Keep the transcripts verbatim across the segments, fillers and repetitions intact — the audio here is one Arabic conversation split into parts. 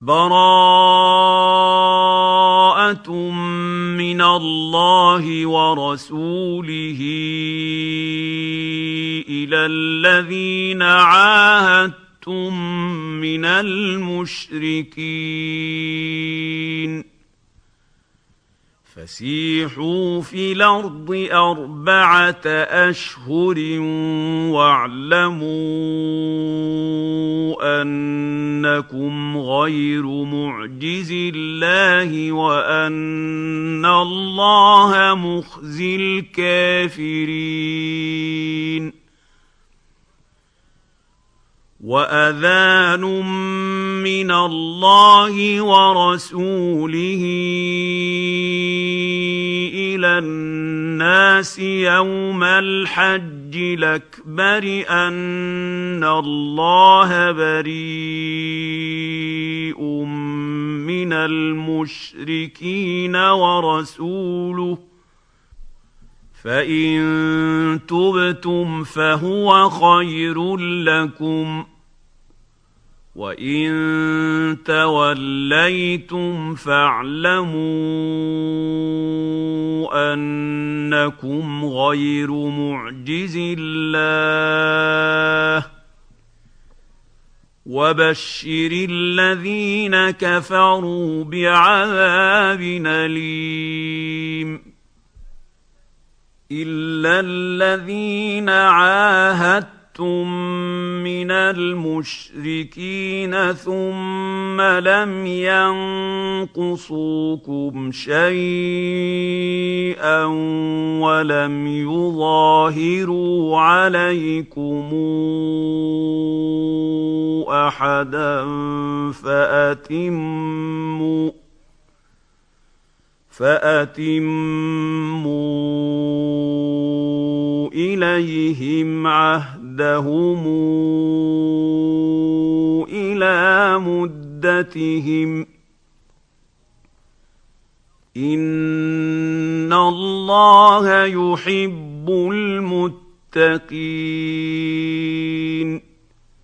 براءة من الله ورسوله إلى الذين عاهدتم من المشركين فسيحوا في الأرض أربعة أشهر واعلموا أنكم غير معجز الله وأن الله مخزي الكافرين. وأذان من الله ورسوله إلى الناس يوم الحج الأكبر أن الله بريء من المشركين ورسوله فإن تبتم فهو خير لكم وإن توليتم فاعلموا أنكم غير معجز الله وبشر الذين كفروا بعذاب أليم. إلا الذين عاهدتم من المشركين ثم لم ينقصوكم شيئا ولم يظاهروا عليكم أحدا فأتموا فأتموا إليهم عهدهم إلى مدتهم إن الله يحب المتقين.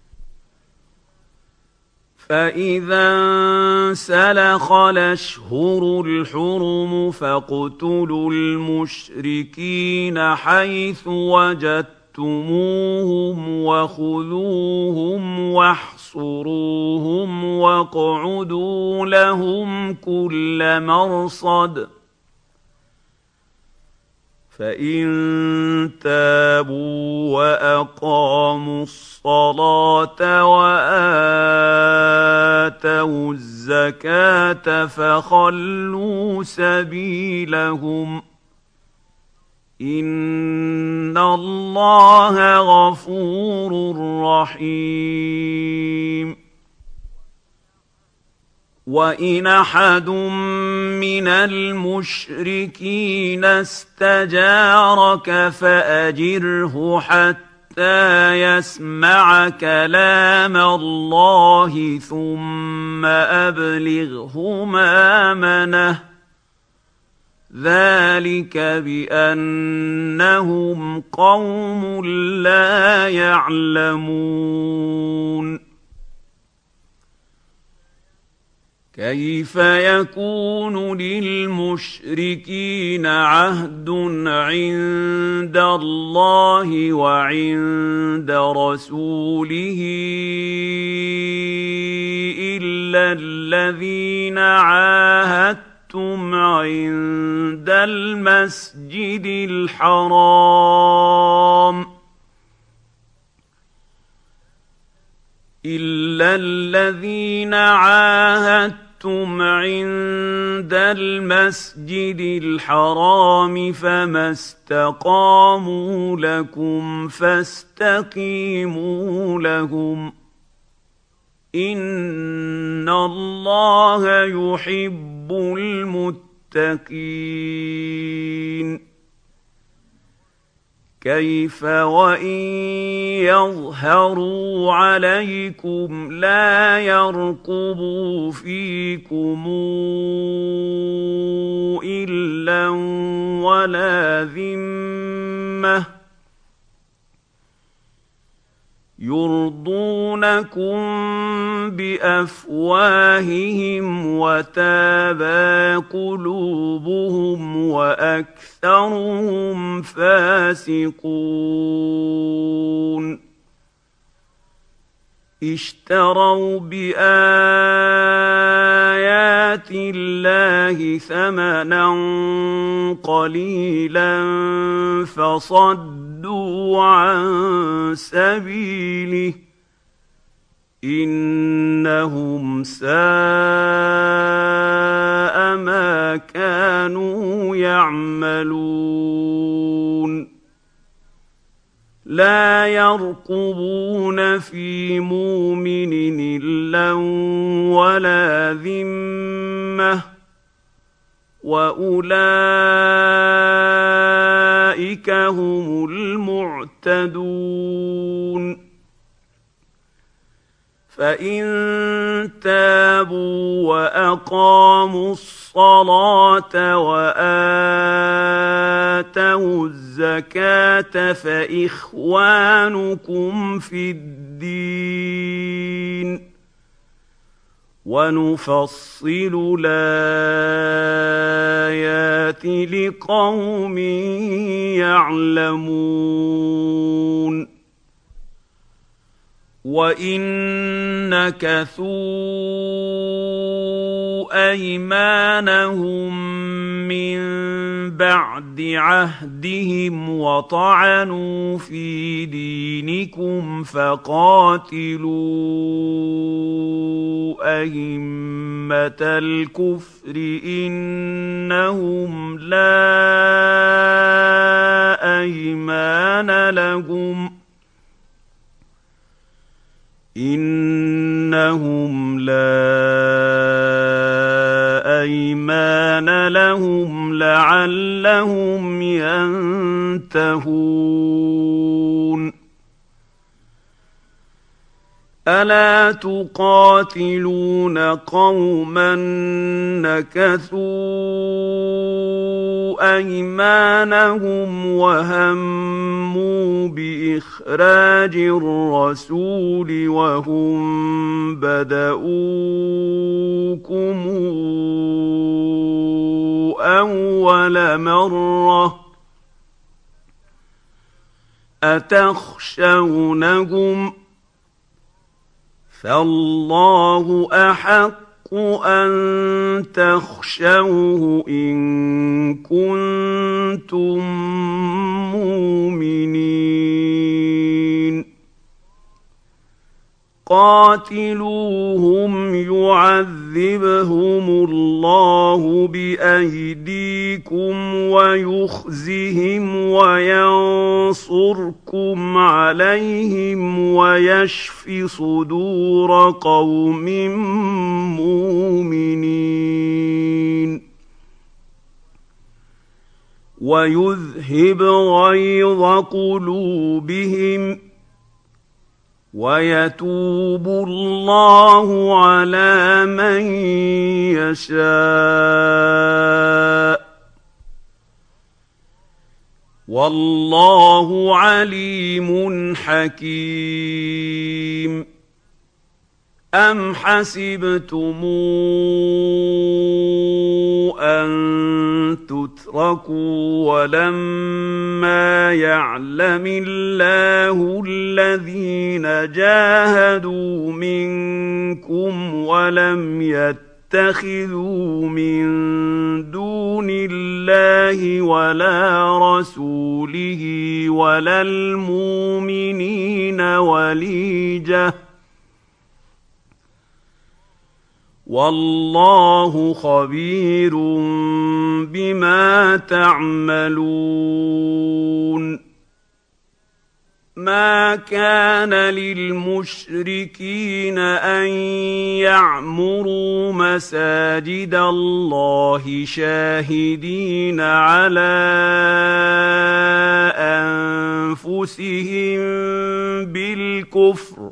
فإذا انسلخ الأشهر الحرم فاقتلوا المشركين حيث وجدتموهم وخذوهم واحصروهم واقعدوا لهم كل مرصد فإن تابوا وأقاموا الصلاة وآتوا الزكاة فخلوا سبيلهم إن الله غفور رحيم. وإن أحد من المشركين استجارك فأجره حتى يسمع كلام الله ثم أبلغه مأمنه ذلك بأنهم قوم لا يعلمون. كيف يكون للمشركين عهد عند الله وعند رسوله إلا الذين عاهدتم عند المسجد الحرام إلا الذين عاهدتم عند المسجد الحرام فما استقاموا لكم فاستقيموا لهم إن الله يحب المتقين. كيف وإن يظهروا عليكم لا يرقبوا فيكم إلا ولا ذمة يرضونكم بافواههم وتابى قلوبهم واكثرهم فاسقون اشتروا بآيات الله ثمنا قليلا فصدوا عن سبيله إنهم ساء ما كانوا يعملون لا يرقبون في مؤمن إلا ولا ذمة وأولئك هم المعتدون فإن تابوا وأقاموا الصلاة وآتوا الزكاة فإخوانكم في الدين ونفصل الآيات لقوم يعلمون وَإِن نَكَثُوا أَيْمَانَهُم مِّن بَعْدِ عَهْدِهِمْ وَطَعَنُوا فِي دِينِكُمْ فَقَاتِلُوا أَئِمَّةَ الْكُفْرِ إِنَّهُمْ لَا أَيْمَانَ لَهُمْ إنهم لا أيمان لهم لعلهم ينتهون ألا تقاتلون قوما نكثوا أيمانهم وهموا بإخراج الرسول وهم بدؤوكم أول مرة أتخشونهم فالله أحق أن تخشوه إن كنتم مؤمنين قاتلوهم يعذبهم الله بأيديكم ويخزهم وينصركم عليهم ويشف صدور قوم مؤمنين ويذهب غيظ قلوبهم ويتوب الله على من يشاء والله عليم حكيم أم حسبتم أن تتركوا ولما يعلم الله الذين جاهدوا منكم ولم يتخذوا من دون الله ولا رسوله ولا المؤمنين وليجة والله خبير بما تعملون ما كان للمشركين أن يعمروا مساجد الله شاهدين على أنفسهم بالكفر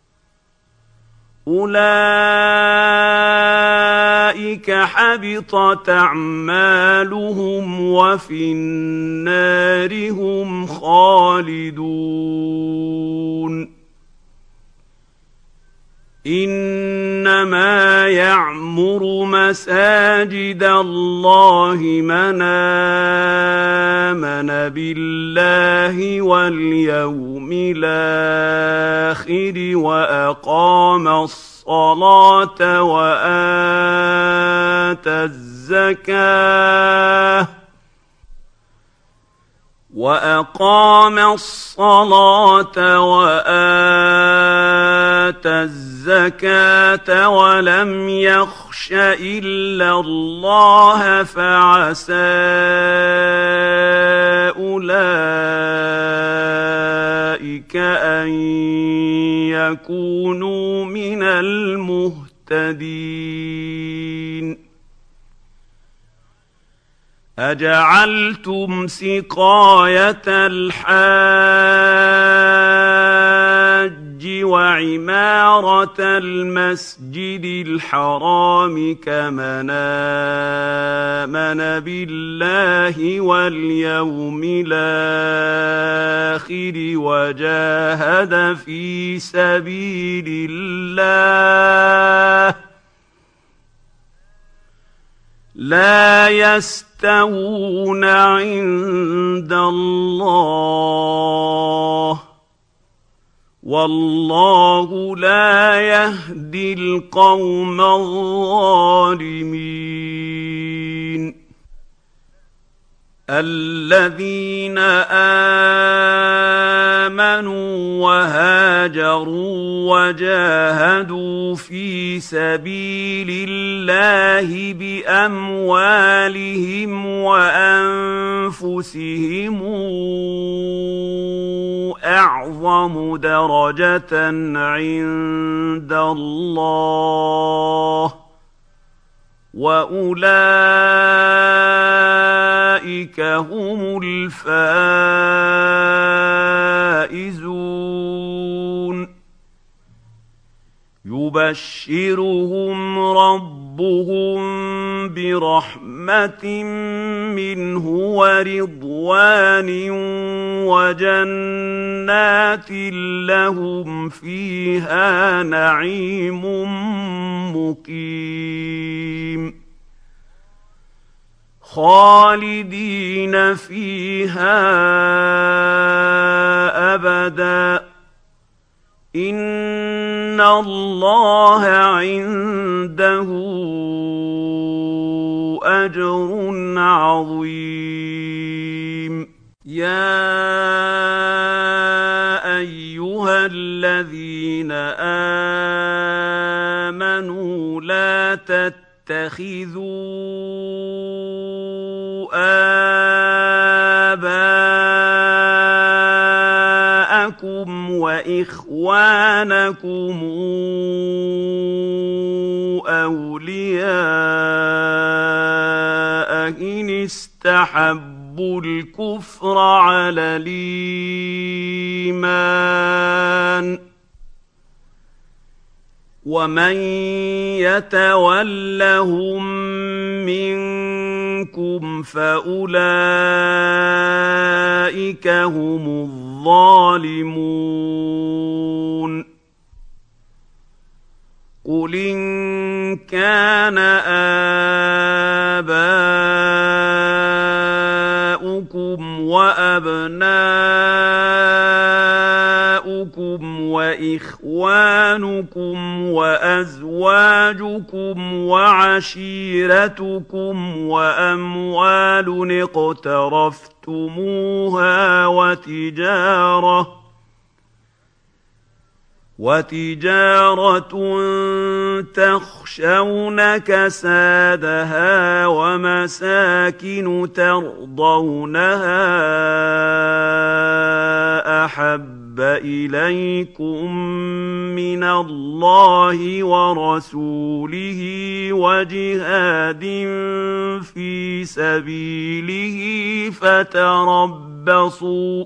أولئك حبطت أعمالهم وفي النار هم خالدون إنما يعمر مساجد الله من آمن بالله واليوم الآخر وأقام الصلاة وآتى الزكاة وأقام الصلاة وآتى الزكاة ولم يخش إلا الله فعسى أولئك أن يكونوا من المهتدين. أجعلتم سقاية الحاج وعمارة المسجد الحرام كمن آمن بالله واليوم الآخر وجاهد في سبيل الله لا يستوون عند الله والله لا يهدي القوم الظالمين. الذين آمنوا وهاجروا وجاهدوا في سبيل الله بأموالهم وأنفسهم أعظم درجة عند الله وأولئك هم الفائزون. يبشرهم ربهم برحمة منه ورضوان وجنات لهم فيها نعيم مقيم خالدين فيها أبدا إن الله عنده أجر عظيم. يا أيها الذين آمنوا لا تتخذوا آباءكم وإخوانكم أولياء إن استحبوا الكفر على الإيمان ومن يتولهم منكم فأولئك هم الظالمون. قل إن كان آباؤكم وأبناؤكم وإخوانكم وأزواجكم وعشيرتكم وأموال اقترفتموها وتجارة وتجارة تخشون كسادها ومساكن ترضونها أحب إليكم من الله ورسوله وجهاد في سبيله فتربصوا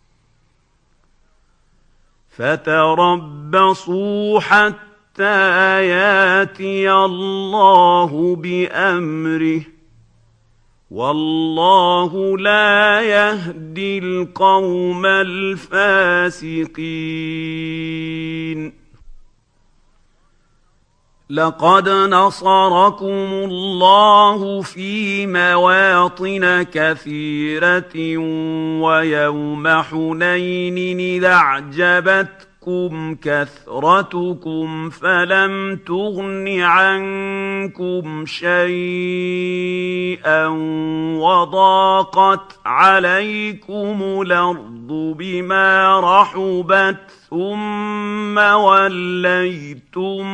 فتربصوا حتى ياتي الله بأمره والله لا يهدي القوم الفاسقين. لقد نصركم الله في مواطن كثيرة ويوم حنين إذ أعجبتكم كثرتكم فلم تغن عنكم شيئا وضاقت عليكم الأرض بما رحبت ثم وليتم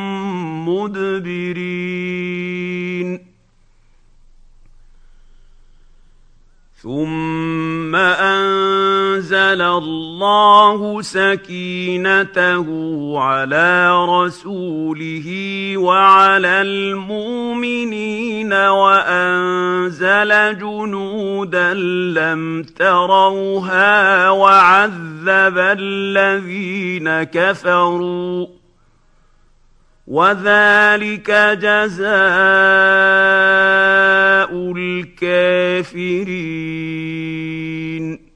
مدبرين ثم أنزل الله سكينته على رسوله وعلى المؤمنين وأنزل جنودا لم تروها وعذب الذين كفروا وذلك جزاء الكافرين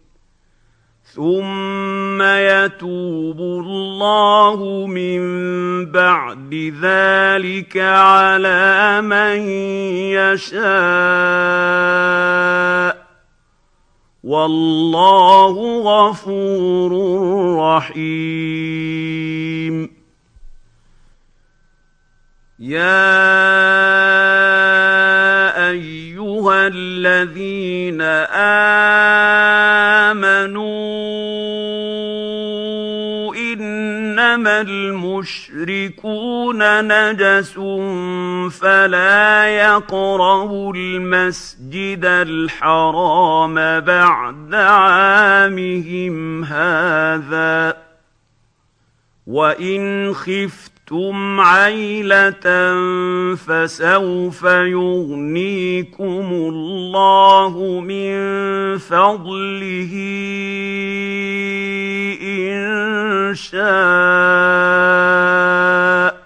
ثم يتوب الله من بعد ذلك على من يشاء والله غفور رحيم يا أيها الذين آمنوا إنما المشركون نجس فلا يقربوا المسجد الحرام بعد عامهم هذا وإن خفتم ثم عيلة فسوف يغنيكم الله من فضله إن شاء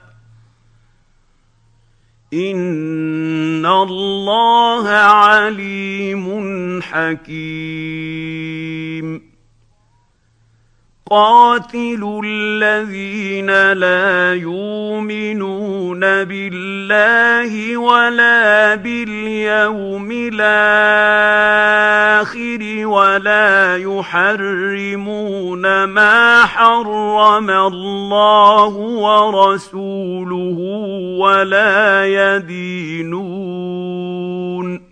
إن الله عليم حكيم قاتلوا الذين لا يؤمنون بالله ولا باليوم الآخر ولا يحرمون ما حرم الله ورسوله ولا يدينون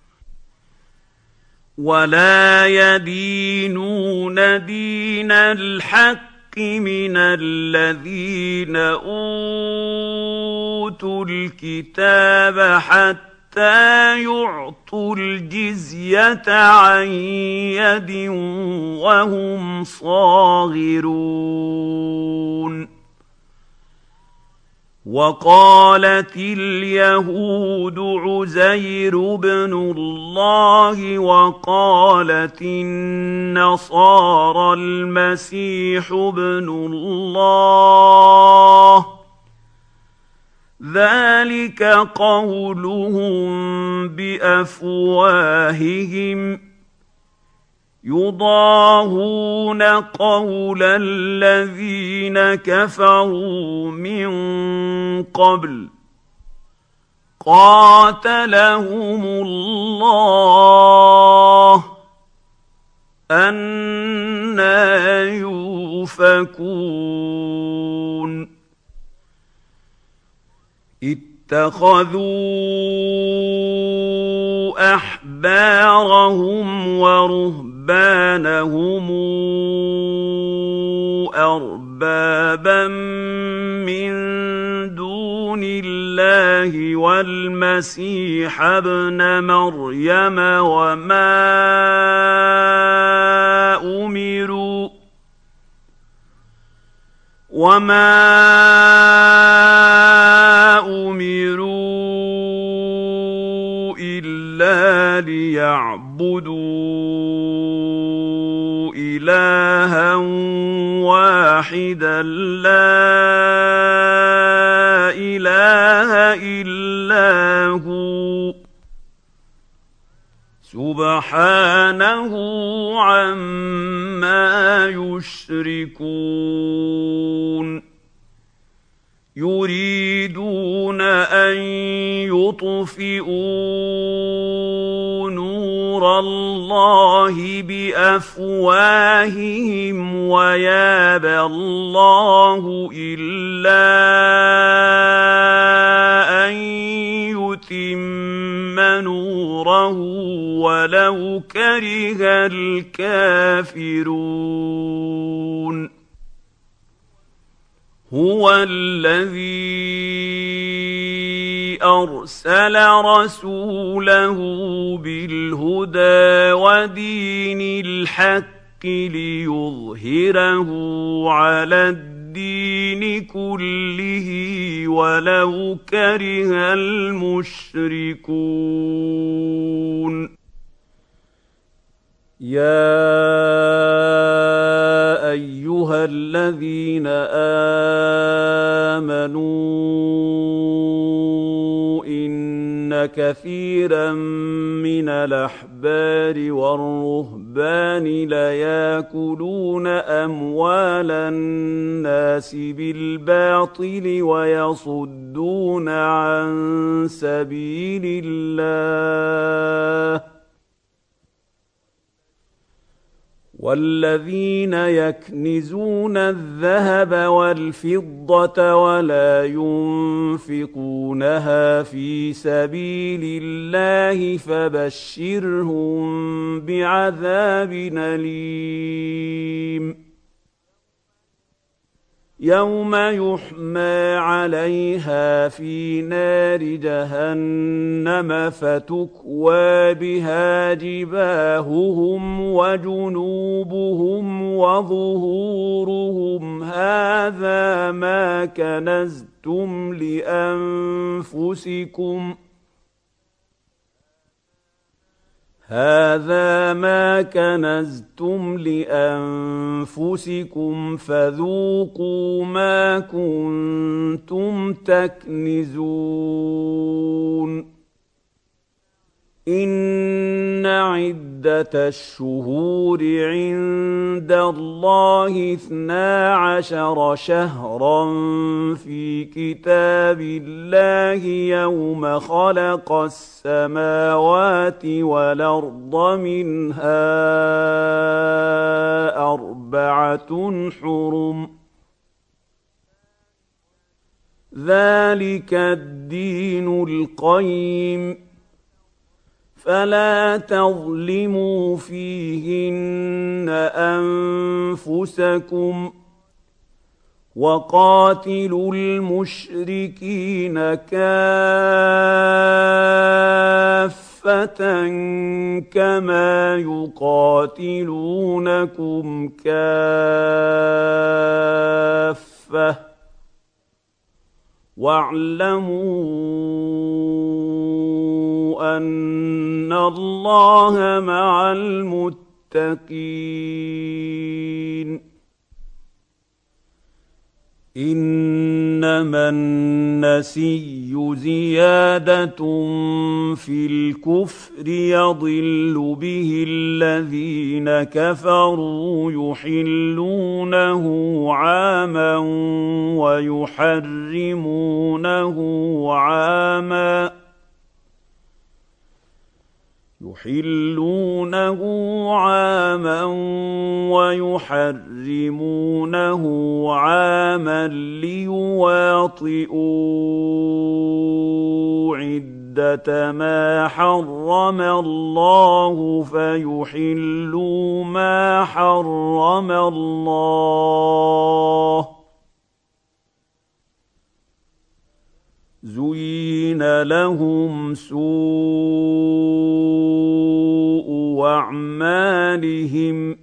ولا يدينون دين الحق من الذين أوتوا الكتاب حتى يعطوا الجزية عن يد وهم صاغرون وقالت اليهود عزير بن الله وقالت النصارى المسيح ابن الله ذلك قولهم بأفواههم يضاهون قول الذين كفروا من قبل قاتلهم الله أنى يؤفكون اتخذوا أحبارهم ورهبانهم أربابا من دون الله والمسيح ابن مريم وما أمروا وما أمروا إلا ليعبدوا إلها واحدا لا إله إلا هو سبحانه عما يشركون يريدون أن يطفئوا نور الله بأفواههم ويابى الله إلا أن يتم نوره ولو كره الكافرون هو الذي أرسل رسوله بالهدى ودين الحق ليظهره على الدين كله ولو كره المشركون يا أيها الذين آمنوا إن كثيرا من الأحبار والرهبان ليأكلون أموال الناس بالباطل ويصدون عن سبيل الله والذين يكنزون الذهب والفضة ولا ينفقونها في سبيل الله فبشرهم بعذاب أليم يوم يحمى عليها في نار جهنم فتكوى بها جباههم وجنوبهم وظهورهم هذا ما كنزتم لأنفسكم هذا ما كنزتم لأنفسكم فذوقوا ما كنتم تكنزون إن عدة الشهور عند الله اثنا عشر شهرا في كتاب الله يوم خلق السماوات والأرض منها أربعة حرم ذلك الدين القيم فلا تظلموا فيهن أنفسكم وقاتلوا المشركين كافة كما يقاتلونكم كافة واعلموا أن الله مع المتقين إنما النسي زيادة في الكفر يضل به الذين كفروا يحلونه عاما ويحرمونه عاما يحلونه عاما ويحرمونه عاما ليواطئوا عدة ما حرم الله فيحلوا ما حرم الله زين لهم سوء أعمالهم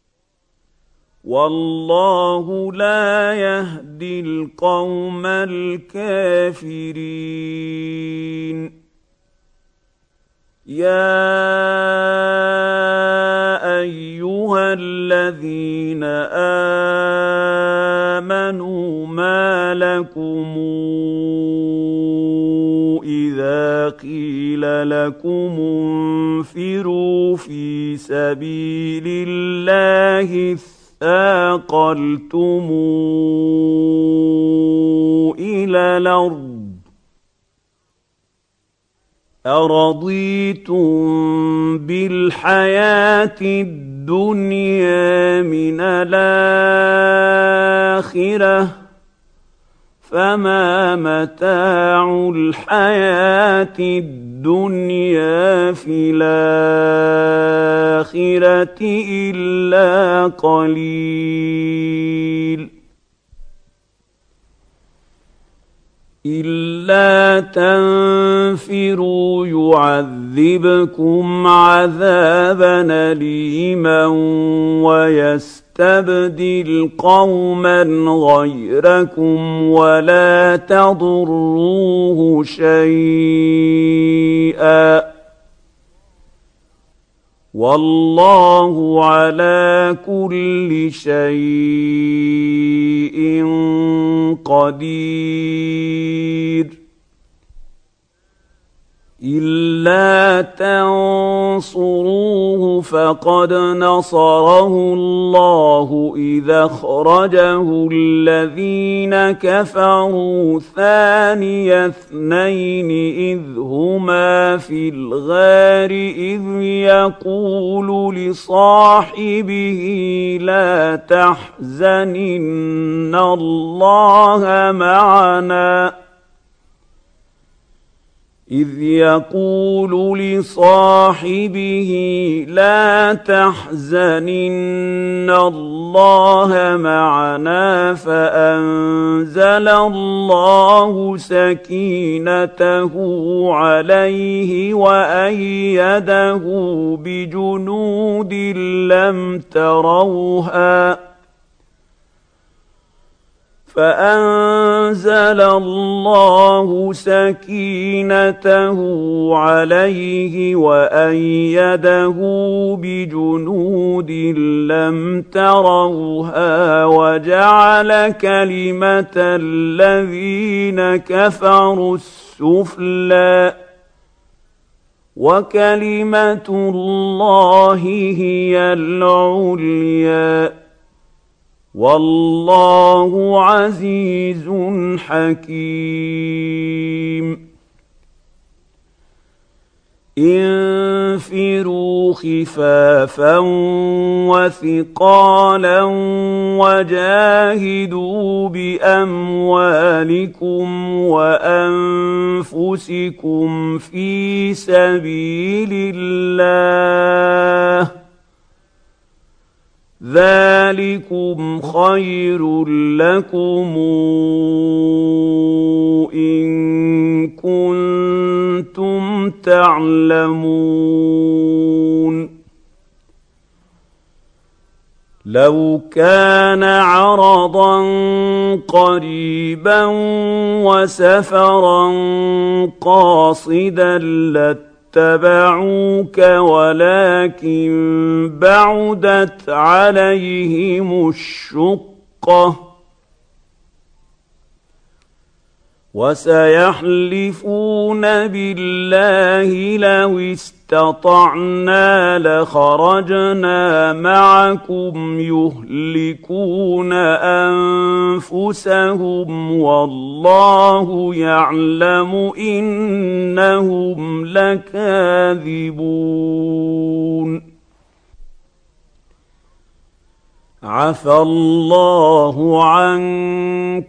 والله لا يهدي القوم الكافرين يا أيها الذين آمنوا ما لكم إذا قيل لكم انفروا في سبيل الله اثاقلتم الى الارض أرضيتم بالحياة الدنيا من الآخرة فما متاع الحياة الدنيا في الآخرة إلا قليل إلا تنفروا يعذبكم عذابا أليما ويستبدل قوما غيركم ولا تضروه شيئا والله على كل شيء قدير إلا تنصروه فقد نصره الله إذا أخرجه الذين كفروا ثاني اثنين إذ هما في الغار إذ يقول لصاحبه لا تحزن إن الله معنا إذ يقول لصاحبه لا تحزن إن الله معنا فأنزل الله سكينته عليه وأيده بجنود لم تروها فأنزل الله سكينته عليه وأيده بجنود لم تروها وجعل كلمة الذين كفروا السفلى وكلمة الله هي العليا والله عزيز حكيم انفروا خفافا وثقالا وجاهدوا بأموالكم وأنفسكم في سبيل الله ذلكم خير لكم إن كنتم تعلمون لو كان عرضا قريبا وسفرا قاصدا لاتبعوك ولكن بعدت عليهم الشقة وسيحلفون بالله لو استطعنا لخرجنا معكم يهلكون أنفسهم والله يعلم إنهم لكاذبون عفى الله عنك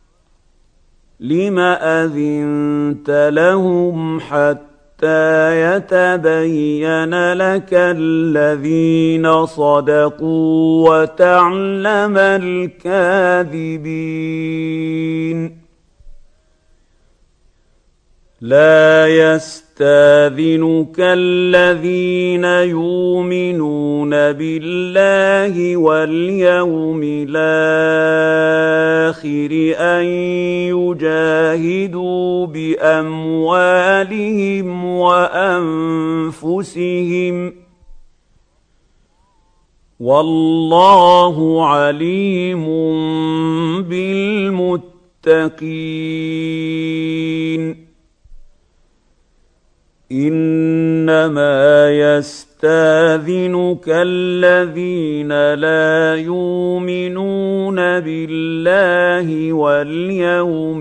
لم أذنت لهم حتى يتبين لك الذين صدقوا وتعلم الكاذبين لا يستاذنك الذين يؤمنون بالله واليوم الآخر أن يجاهدوا بأموالهم وأنفسهم والله عليم بالمتقين إنما يستاذنك يستاذنك الذين لا يؤمنون بالله واليوم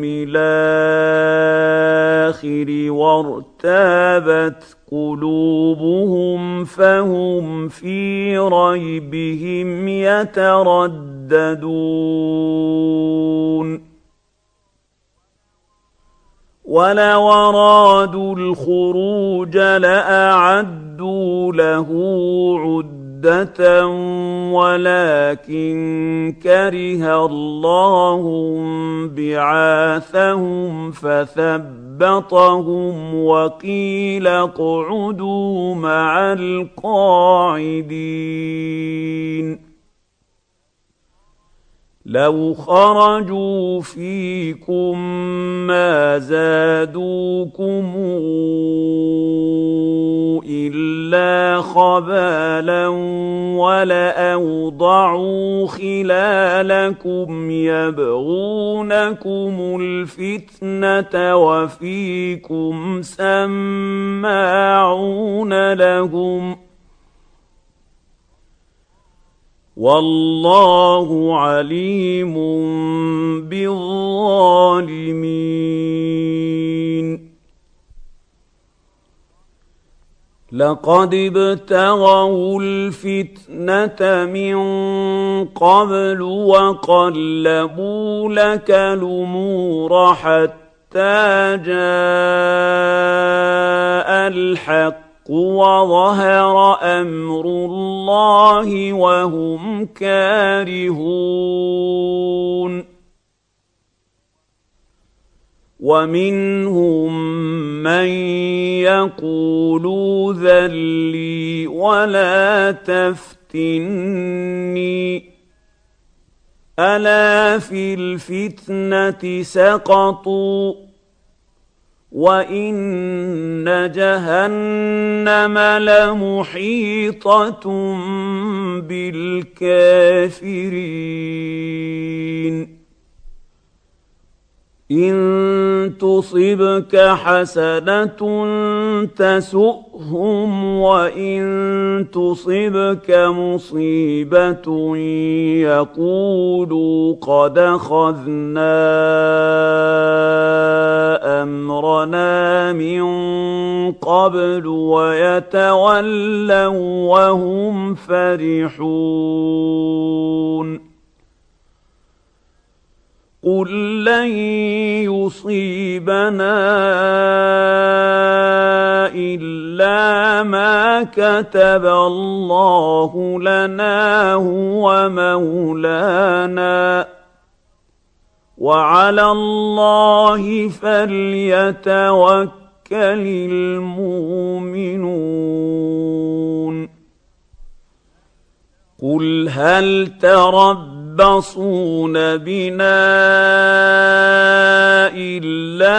الآخر وارتابت قلوبهم فهم في ريبهم يترددون ولو أرادوا الخروج لأعدوا له عدة ولكن كره الله بعاثهم فثبطهم وقيل اقعدوا مع القاعدين لو خرجوا فيكم ما زادوكم إلا خبالا ولأوضعوا خلالكم يبغونكم الفتنة وفيكم سماعون لهم والله عليم بالظالمين لقد ابتغوا الفتنة من قبل وقلبوا لك الأمور حتى جاء الحق وظهر أمر الله وهم كارهون ومنهم من يقول ائذن لي ولا تفتني ألا في الفتنة سقطوا وإن جهنم لمحيطة بالكافرين إن تصبك حسنة تسؤهم وإن تصبك مصيبة يقولوا قد أخذنا أمرنا من قبل ويتولوا وهم فرحون قل لن يصيبنا إلا ما كتب الله لنا هو مولانا وعلى الله فليتوكل المؤمنون قل هل تربصون بنا إلا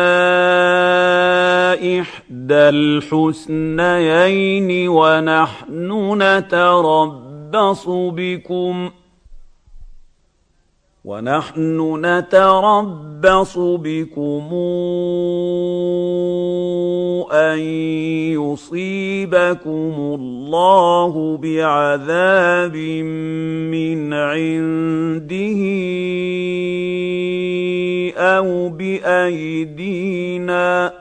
إحدى الحسنيين ونحن نتربص بكم ونحن نتربص بكم أن يصيبكم الله بعذاب من عنده أو بأيدينا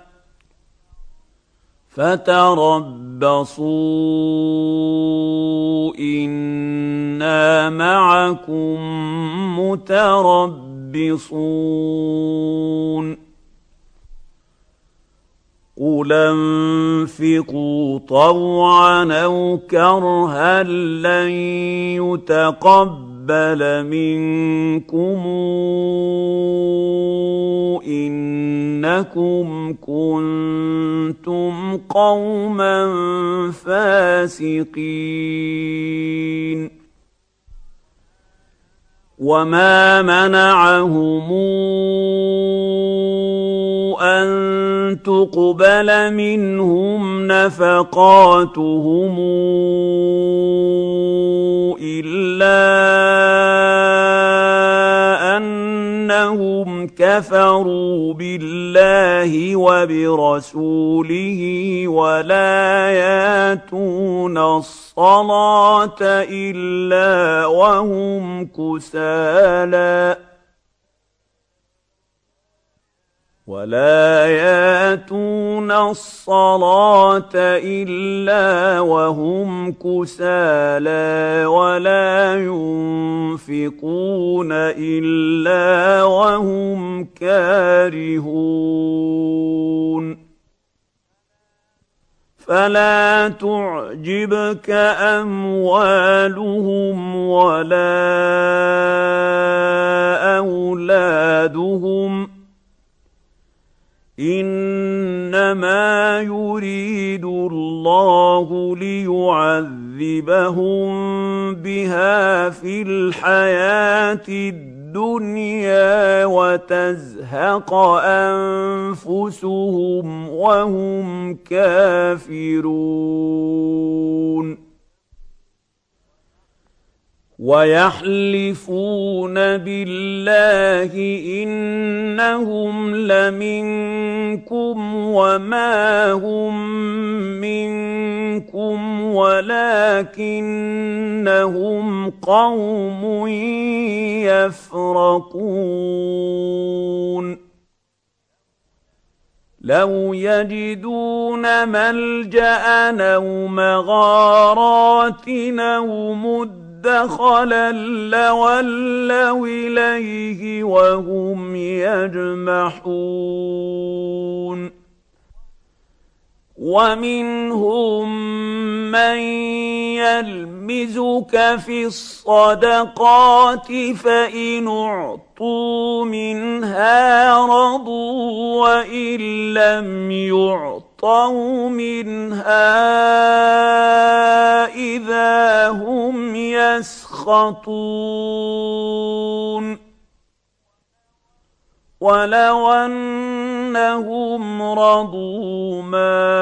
فتربصوا إنا معكم متربصون قل انفقوا طوعا أو كرها لن يتقبل منكم إنكم كنتم قوما فاسقين وما منعهم أن تقبل منهم نفقاتهم إلا أنهم إنهم كفروا بالله وبرسوله ولا ياتون الصلاة إلا وهم كسالى ولا ياتون الصلاة إلا وهم كسالى ولا ينفقون إلا وهم كارهون فلا تعجبك أموالهم ولا أولادهم إنما يريد الله ليعذبهم بها في الحياة الدنيا وتزهق أنفسهم وهم كافرون ويحلفون بالله إنهم لمنكم وما هم منكم ولكنهم قوم يفرقون لو يجدون ملجأ أو مغارات أو مدخلا لولوا إليه وهم يجمحون ومنهم من يلمزك في الصدقات فإن أعطوا منها رضوا وإن لم يعطوا منها إذا هم يسخطون ولو أنهم رضوا ما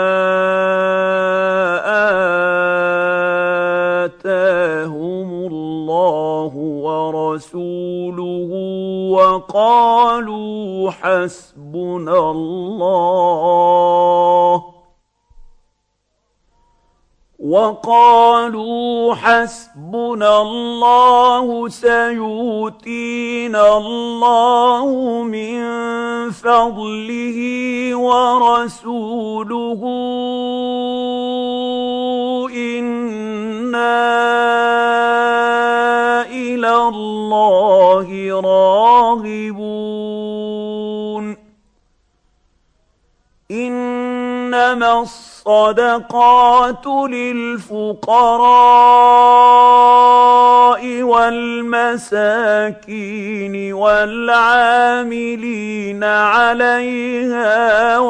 آتاهم الله ورسوله وقالوا حسبنا الله وقالوا حسبنا الله سيؤتينا الله من فضله ورسوله إنا إلى الله راغبون إنما الصدقات للفقراء والمساكين والعاملين عليها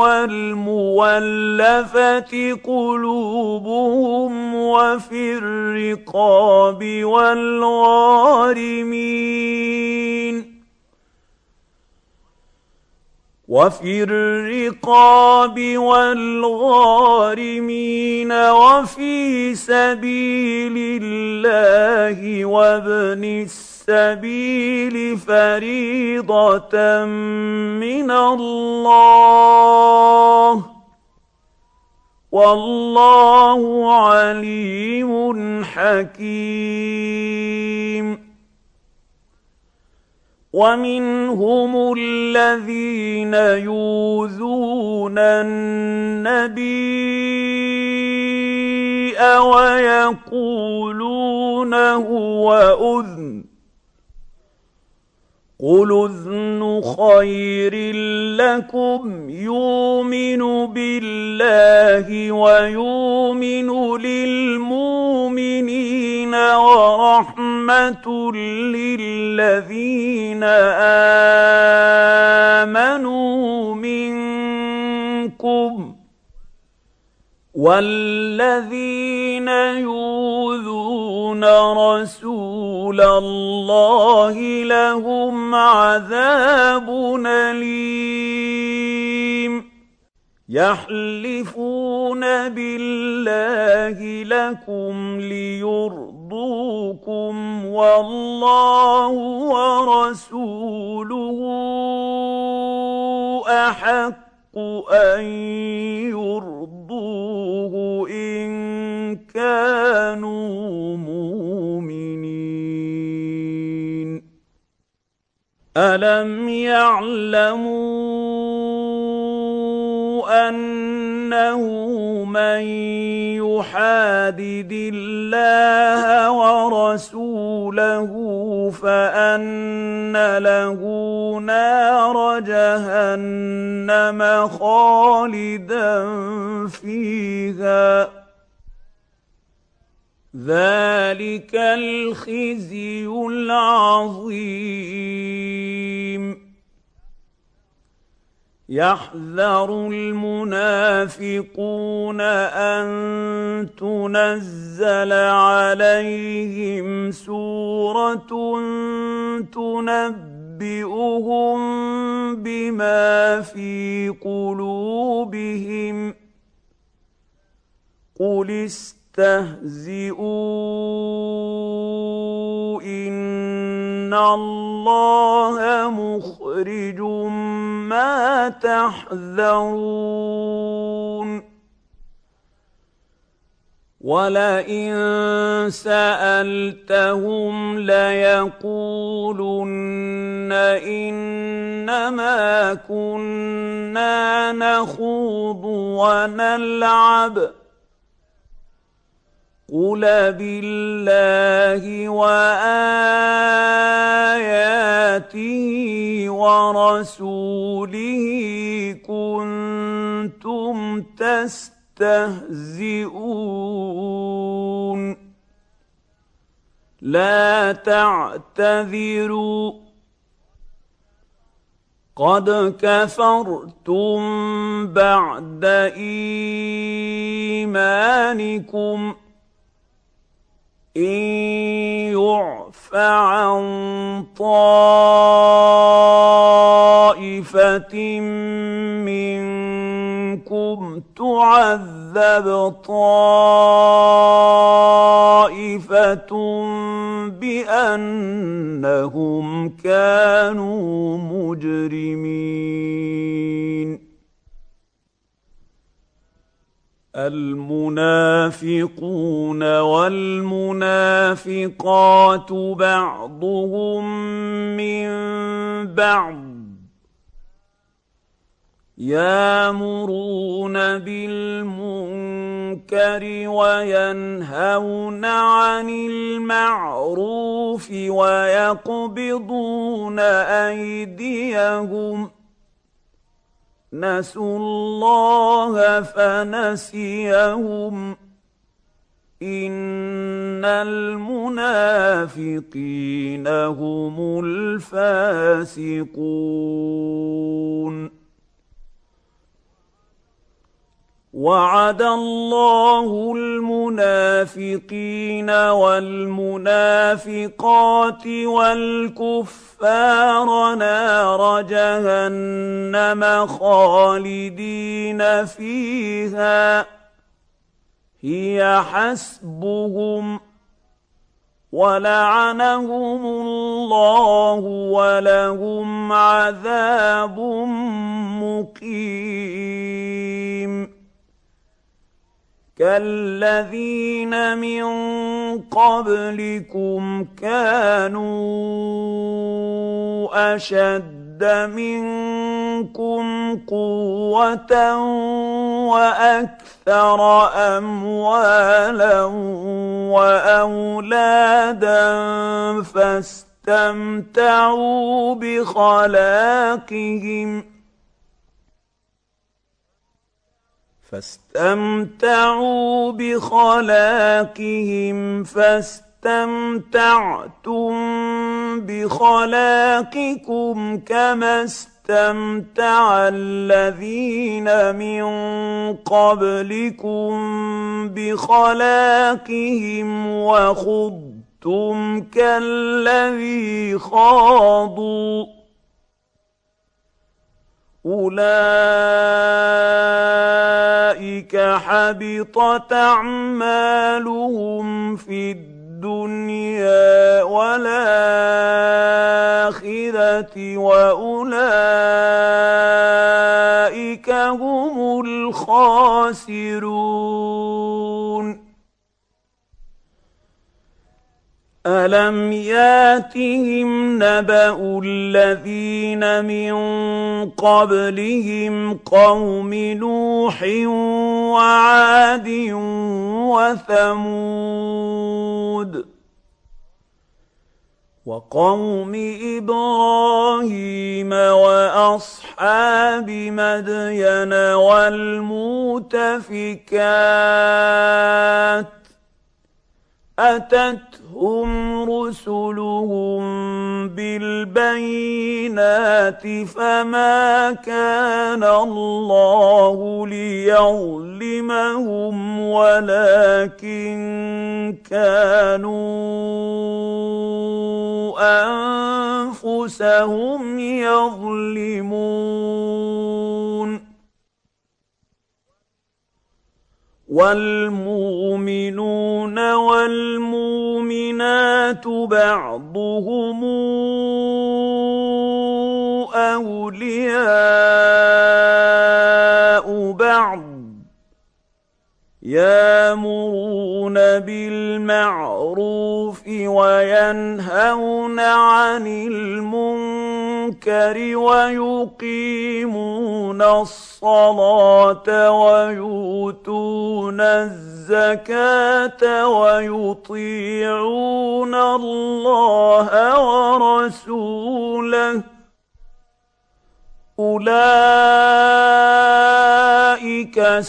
والمولفة قلوبهم وفي الرقاب والغارمين وفي الرقاب والغارمين وفي سبيل الله وابن السبيل فريضة من الله والله عليم حكيم ومنهم الذين يؤذون النبي ويقولون هو أذن قل أذن خير لكم يؤمن بالله ويؤمن للمؤمنين ورحمة للذين آمنوا منكم والذين يؤذون رسول الله لهم عذاب أليم يحلفون بالله لكم ليرضوكم والله ورسوله أحق أن يرضوه إن كانوا مؤمنين. ألم يعلموا أنه من يحادد الله ورسوله فأن له نار جهنم خالدا فيها ذلك الخزي العظيم. يحذر المنافقون أن تنزل عليهم سورة تنبئهم بما في قلوبهم قل استهزئوا إن الله مخرج ما تحذرون. ولئن سألتهم ليقولن إنما كنا نخوض ونلعب قل بالله وآياته ورسوله كنتم تستهزئون لا تعتذروا قد كفرتم بعد إيمانكم إن يعف عن طائفة منكم تعذب طائفة بأنهم كانوا مجرمين. المنافقون والمنافقات بعضهم من بعض يأمرون بالمنكر وينهون عن المعروف ويقبضون أيديهم نسوا الله فنسيهم إن المنافقين هم الفاسقون. وعد الله المنافقين والمنافقات والكفار نار جهنم خالدين فيها هي حسبهم ولعنهم الله ولهم عذاب مقيم. كالذين من قبلكم كانوا أشد منكم قوة وأكثر أموالا وأولادا فاستمتعوا بخلاقهم فاستمتعوا بخلاقهم فاستمتعتم بخلاقكم كما استمتع الذين من قبلكم بخلاقهم وخضتم كالذي خاضوا أولئك حبطت أعمالهم في الدنيا والآخرة وأولئك هم الخاسرون. ألم ياتهم نبأ الذين من قبلهم قوم نوح وعاد وثمود وقوم إبراهيم وأصحاب مدين والمؤتفكات أتتهم رسلهم بالبينات فما كان الله ليظلمهم ولكن كانوا أنفسهم يظلمون. والمؤمنون والمؤمنات بعضهم أولياء بعض يأمرون بالمعروف وينهون عن المنكر ويقيمون الصلاة ويؤتون الزكاة ويطيعون الله ورسوله أولئك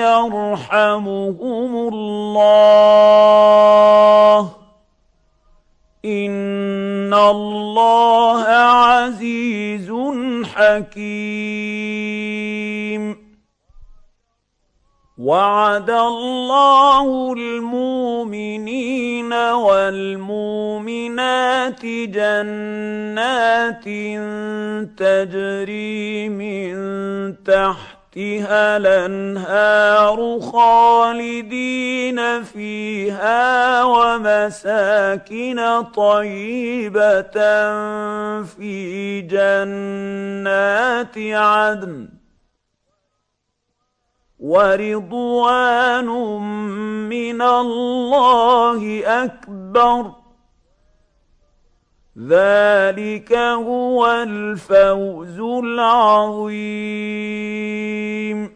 سيرحمهم الله إن الله عزيز حكيم. وعد الله المؤمنين والمؤمنات جنات تجري من تحتها الأنهار خالدين فيها ومساكن طيبة في جنات عدن ورضوان من الله أكبر ذلك هو الفوز العظيم.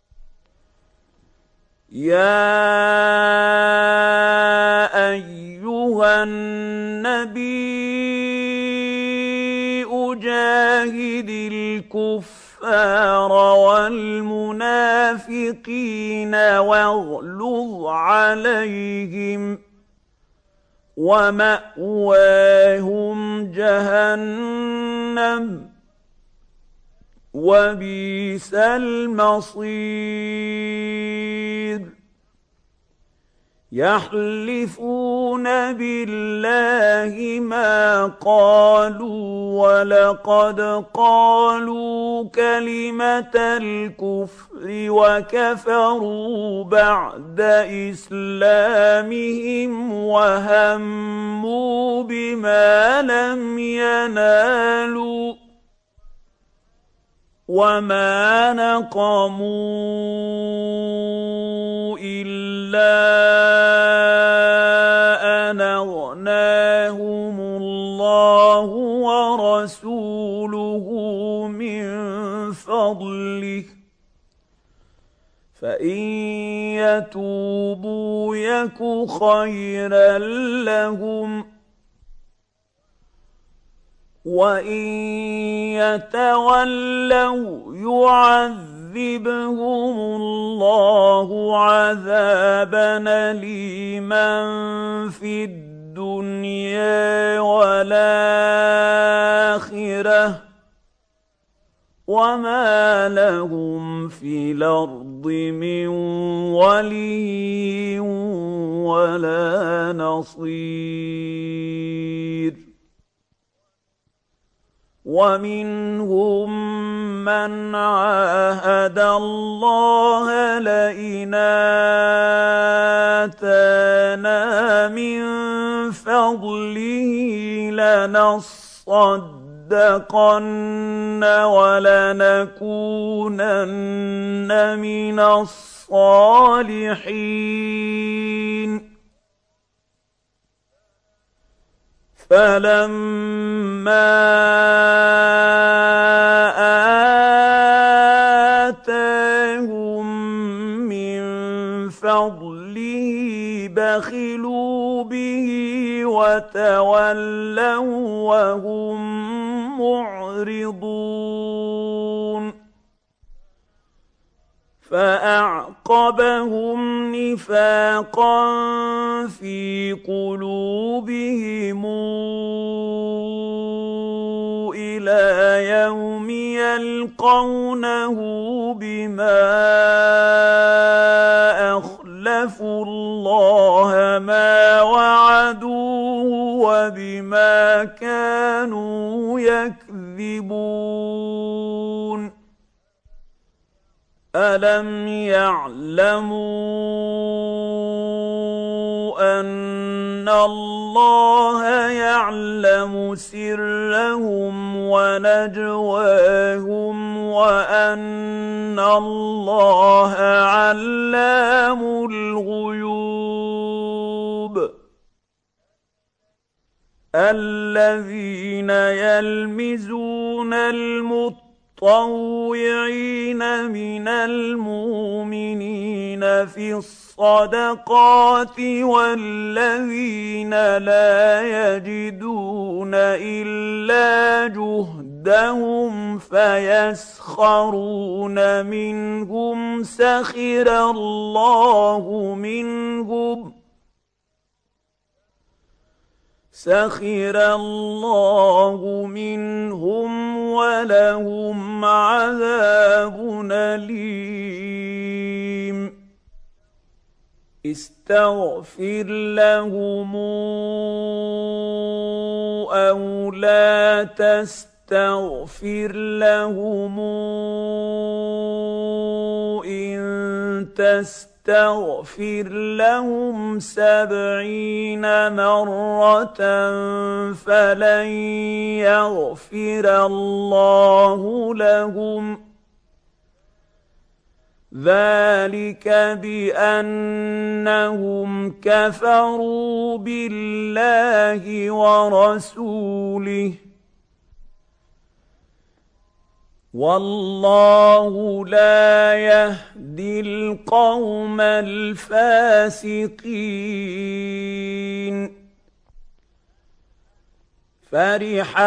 يا أيها النبي جاهد الكفار والمنافقين واغلظ عليهم ومأواهم جهنم وبئس المصير. يحلفون بالله ما قالوا ولقد قالوا كلمة الكفر وكفروا بعد إسلامهم وهموا بما لم ينالوا وما نقموا إلا أن أغناهم الله ورسوله من فضله فإن يتوبوا يك خيرا لهم وإن يتولوا يعذبهم الله عذابا أليما في الدنيا والآخرة وما لهم في الأرض من ولي ولا نصير. ومنهم من عاهد الله لئن آتانا من فضله لنصدقن ولنكونن من الصالحين فلما آتاهم من فضله بخلوا به وتولوا وهم معرضون فأعقبهم نفاقا في قلوبهم إلى يوم يلقونه بما أخلفوا الله ما وعدوه وبما كانوا يكذبون ألم يعلموا أن الله يعلم سرهم ونجواهم وأن الله علام الغيوب الذين يلمزون المتقين المتطوعين من المؤمنين في الصدقات والذين لا يجدون إلا جهدهم فيسخرون منهم سخر الله منهم سخر الله منهم ولهم عذاب أليم استغفر لهم أو لا تستغفر لهم إن تستغفر تغفر لهم سبعين مرة فلن يغفر الله لهم ذلك بأنهم كفروا بالله ورسوله والله لا يهدي القوم الفاسقين فرح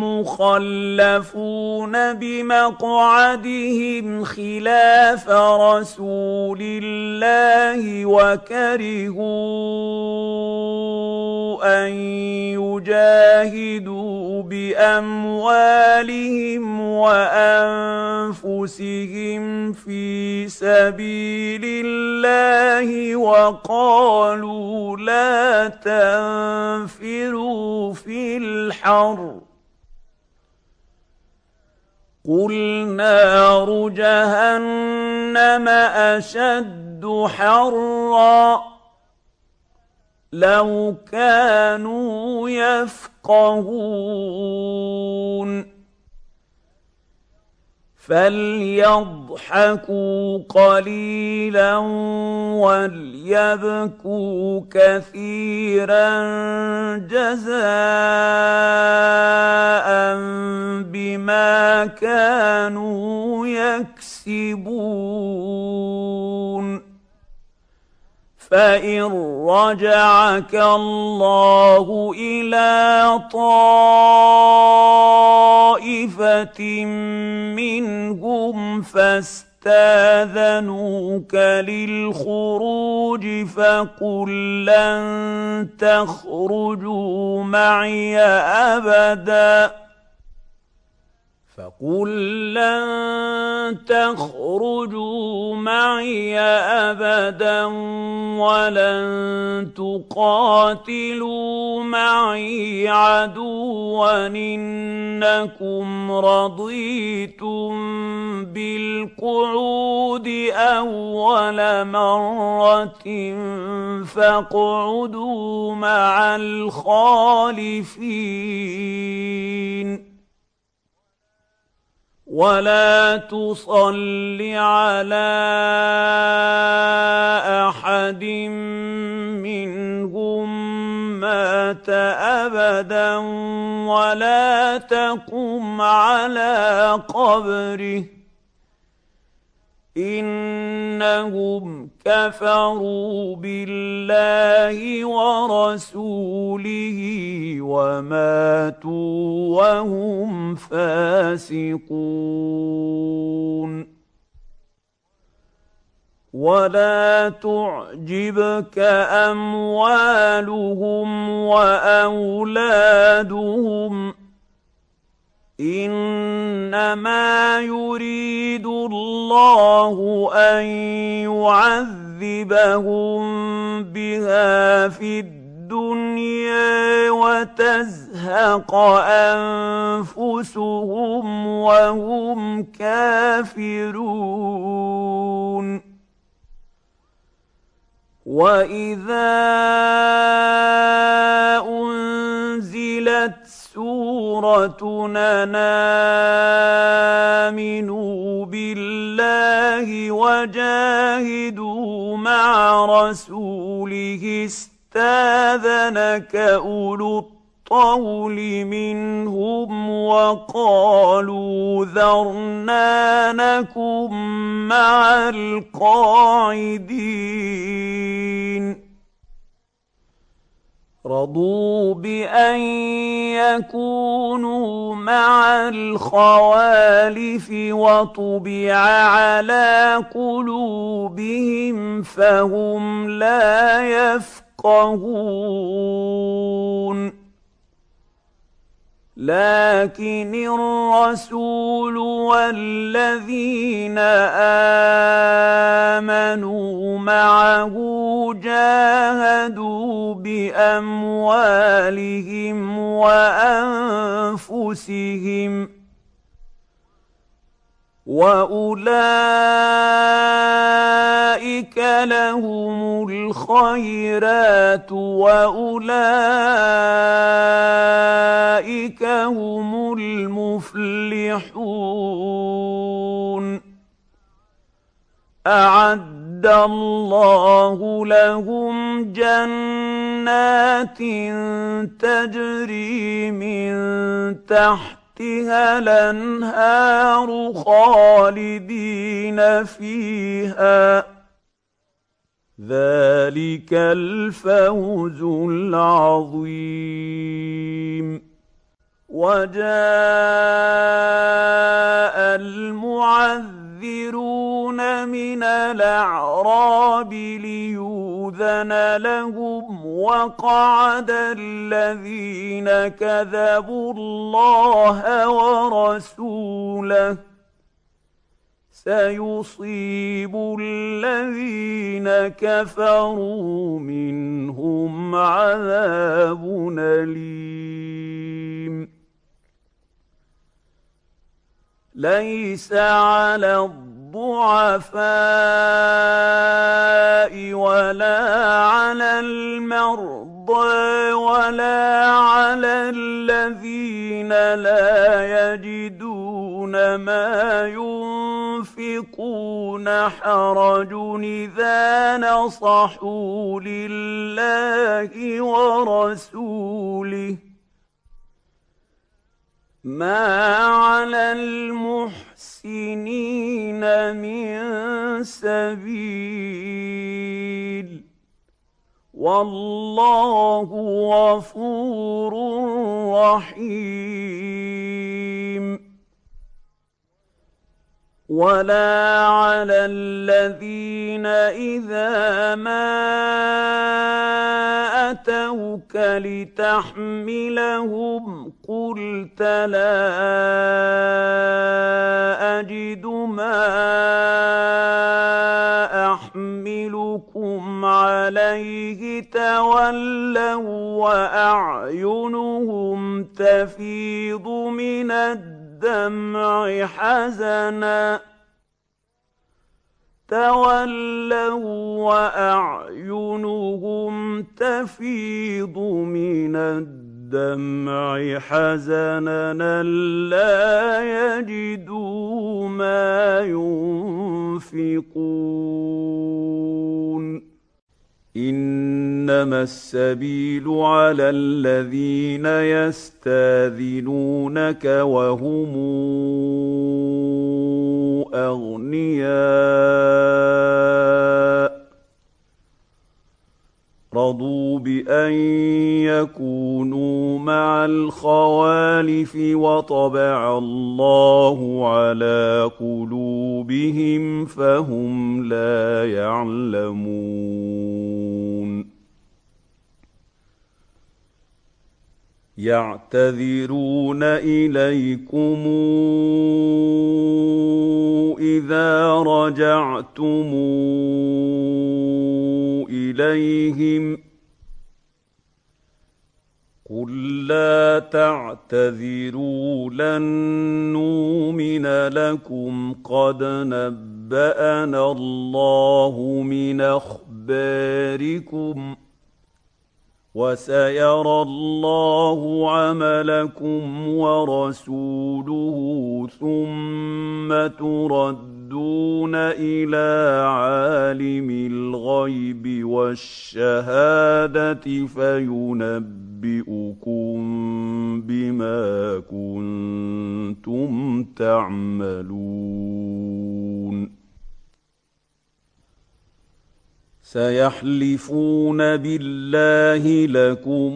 المخلفون بمقعدهم خلاف رسول الله وكرهوا أن يجاهدوا بأموالهم وأنفسهم في سبيل الله وقالوا لا تنفروا في الحر قل نار جهنم أشد حرا لو كانوا يفقهون فليضحكوا قليلا وليبكوا كثيرا جزاء بما كانوا يكسبون فإن رجعك الله إلى طائفة منهم فاستاذنوك للخروج فقل لن تخرجوا معي أبدا فقل لن تخرجوا معي أبدا ولن تقاتلوا معي عدوا إنكم رضيتم بالقعود أول مرة فاقعدوا مع الخالفين ولا تصل على أحد منهم مات أبدا ولا تقم على قبره إنهم كفروا بالله ورسوله وماتوا وهم فاسقون ولا تعجبك أموالهم وأولادهم إنما يريد الله أن يعذبهم بها في الدنيا وتزهق أنفسهم وهم كافرون وإذا أنزلت سورة أن آمنوا بالله وجاهدوا مع رسوله استاذنك أولو الطول منهم وقالوا ذرنا نكن مع القاعدين رضوا بأن يكونوا مع الخوالف وطبع على قلوبهم فهم لا يفقهون لكن الرسول والذين آمنوا معه جاهدوا بأموالهم وأنفسهم وأولئك لهم الخيرات وأولئك هم المفلحون أعد الله لهم جنات تجري من تحت تحتها الأنهار خالدين فيها ذلك الفوز العظيم وجاء المعذرون من الأعراب ليؤذن لهم وقعد الذين كذبوا الله ورسوله سيصيب الذين كفروا منهم عذاب أليم ليس على الضعفاء ولا على المرضى ولا على الذين لا يجدون ما ينفقون حرج إذا نصحوا لله ورسوله ما على المحسنين من سبيل والله غفور رحيم ولا على الذين إذا ما أتوا تولوك لتحملهم قلت لا أجد ما أحملكم عليه تولوا وأعينهم تفيض من الدمع حزنا تولوا وأعينهم تفيض من الدمع حزنا لا يجدوا ما ينفقون إنما السبيل على الذين يستاذنونك وهم أغنياء رضوا بأن يكونوا مع الخوالف وطبع الله على قلوبهم فهم لا يعلمون يعتذرون إليكم إذا رجعتم إليهم قل لا تعتذروا لن نؤمن لكم قد نبأنا الله من أخباركم وسيرى الله عملكم ورسوله ثم تردون إلى عالم الغيب والشهادة فينبئكم بما كنتم تعملون سيحلفون بالله لكم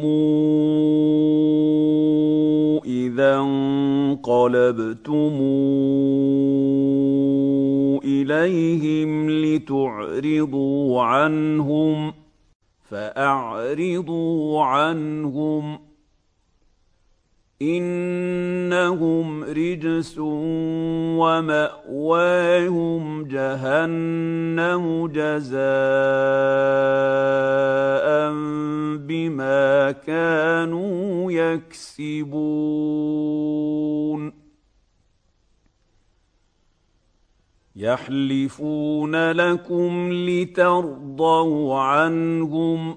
إذا انقلبتم إليهم لتعرضوا عنهم فأعرضوا عنهم إنهم رجس ومأواهم جهنم جزاء بما كانوا يكسبون يحلفون لكم لترضوا عنهم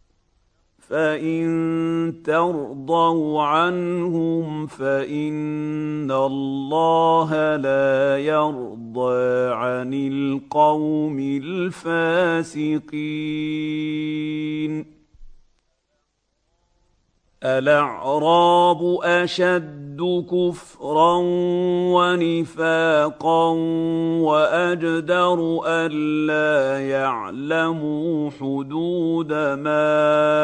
فإن ترضوا عنهم فإن الله لا يرضى عن القوم الفاسقين الأعراب أشد كفرا ونفاقا وأجدر ألا يعلموا حدود ما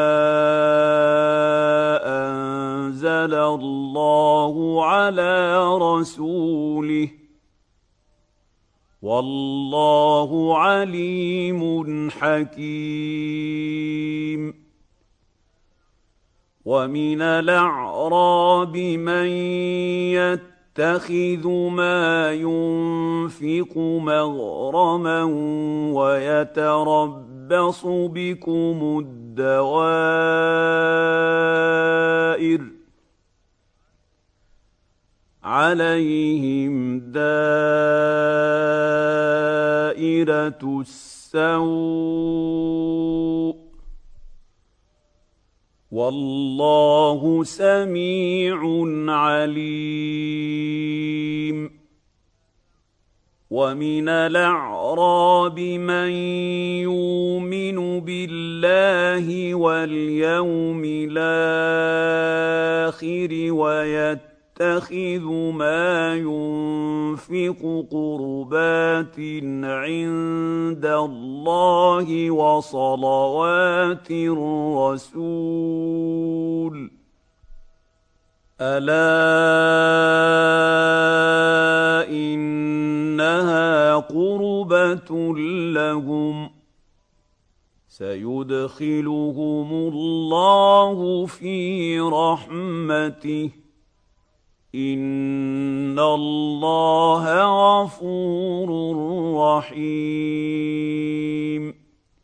أنزل الله على رسوله والله عليم حكيم ومن الأعراب من يتخذ ما ينفق مغرما ويتربص بكم الدوائر عليهم دائرة السوء والله سميع عليم ومن الأعراب من يؤمن بالله واليوم الآخر ويتقى يتخذ ما ينفق قربات عند الله وصلوات الرسول ألا إنها قربة لهم سيدخلهم الله في رحمته إن الله غفور رحيم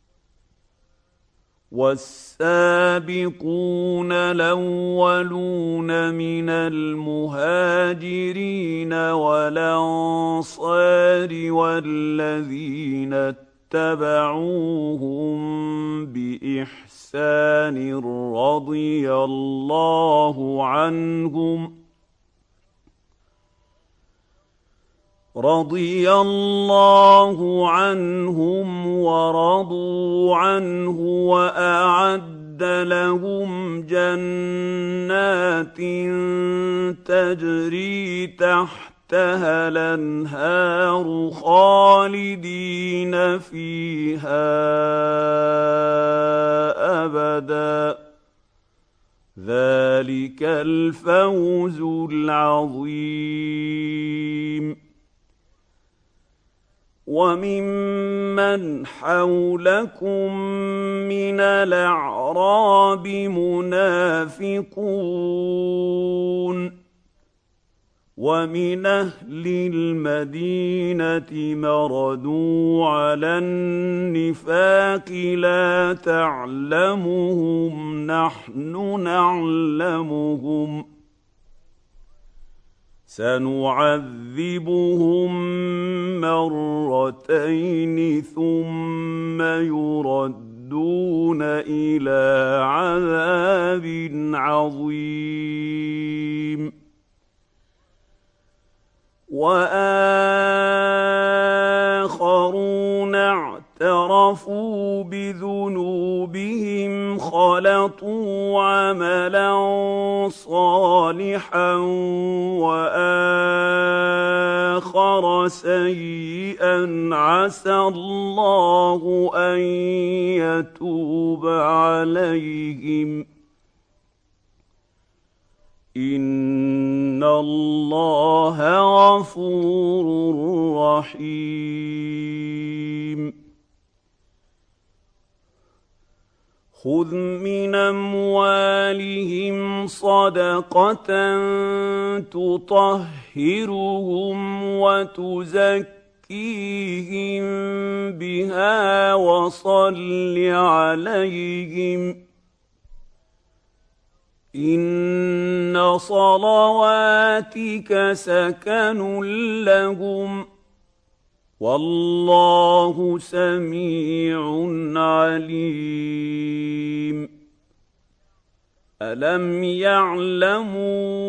والسابقون الأولون من المهاجرين والأنصار والذين اتبعوهم بإحسان رضي الله عنهم رضي الله عنهم ورضوا عنه وأعد لهم جنات تجري تحتها الأنهار خالدين فيها أبدا ذلك الفوز العظيم وممن حولكم من الأعراب منافقون ومن أهل المدينة مردوا على النفاق لا تعلمهم نحن نعلمهم سنعذبهم مرتين ثم يردون إلى عذاب عظيم وآخرون اعترفوا بذنوبهم خلطوا عملا صالحا وآخر سيئا عسى الله أن يتوب عليهم إن الله غفور رحيم خذ من أموالهم صدقة تطهرهم وتزكيهم بها وصل عليهم إن صلواتك سكن لهم والله سميع عليم ألم يعلموا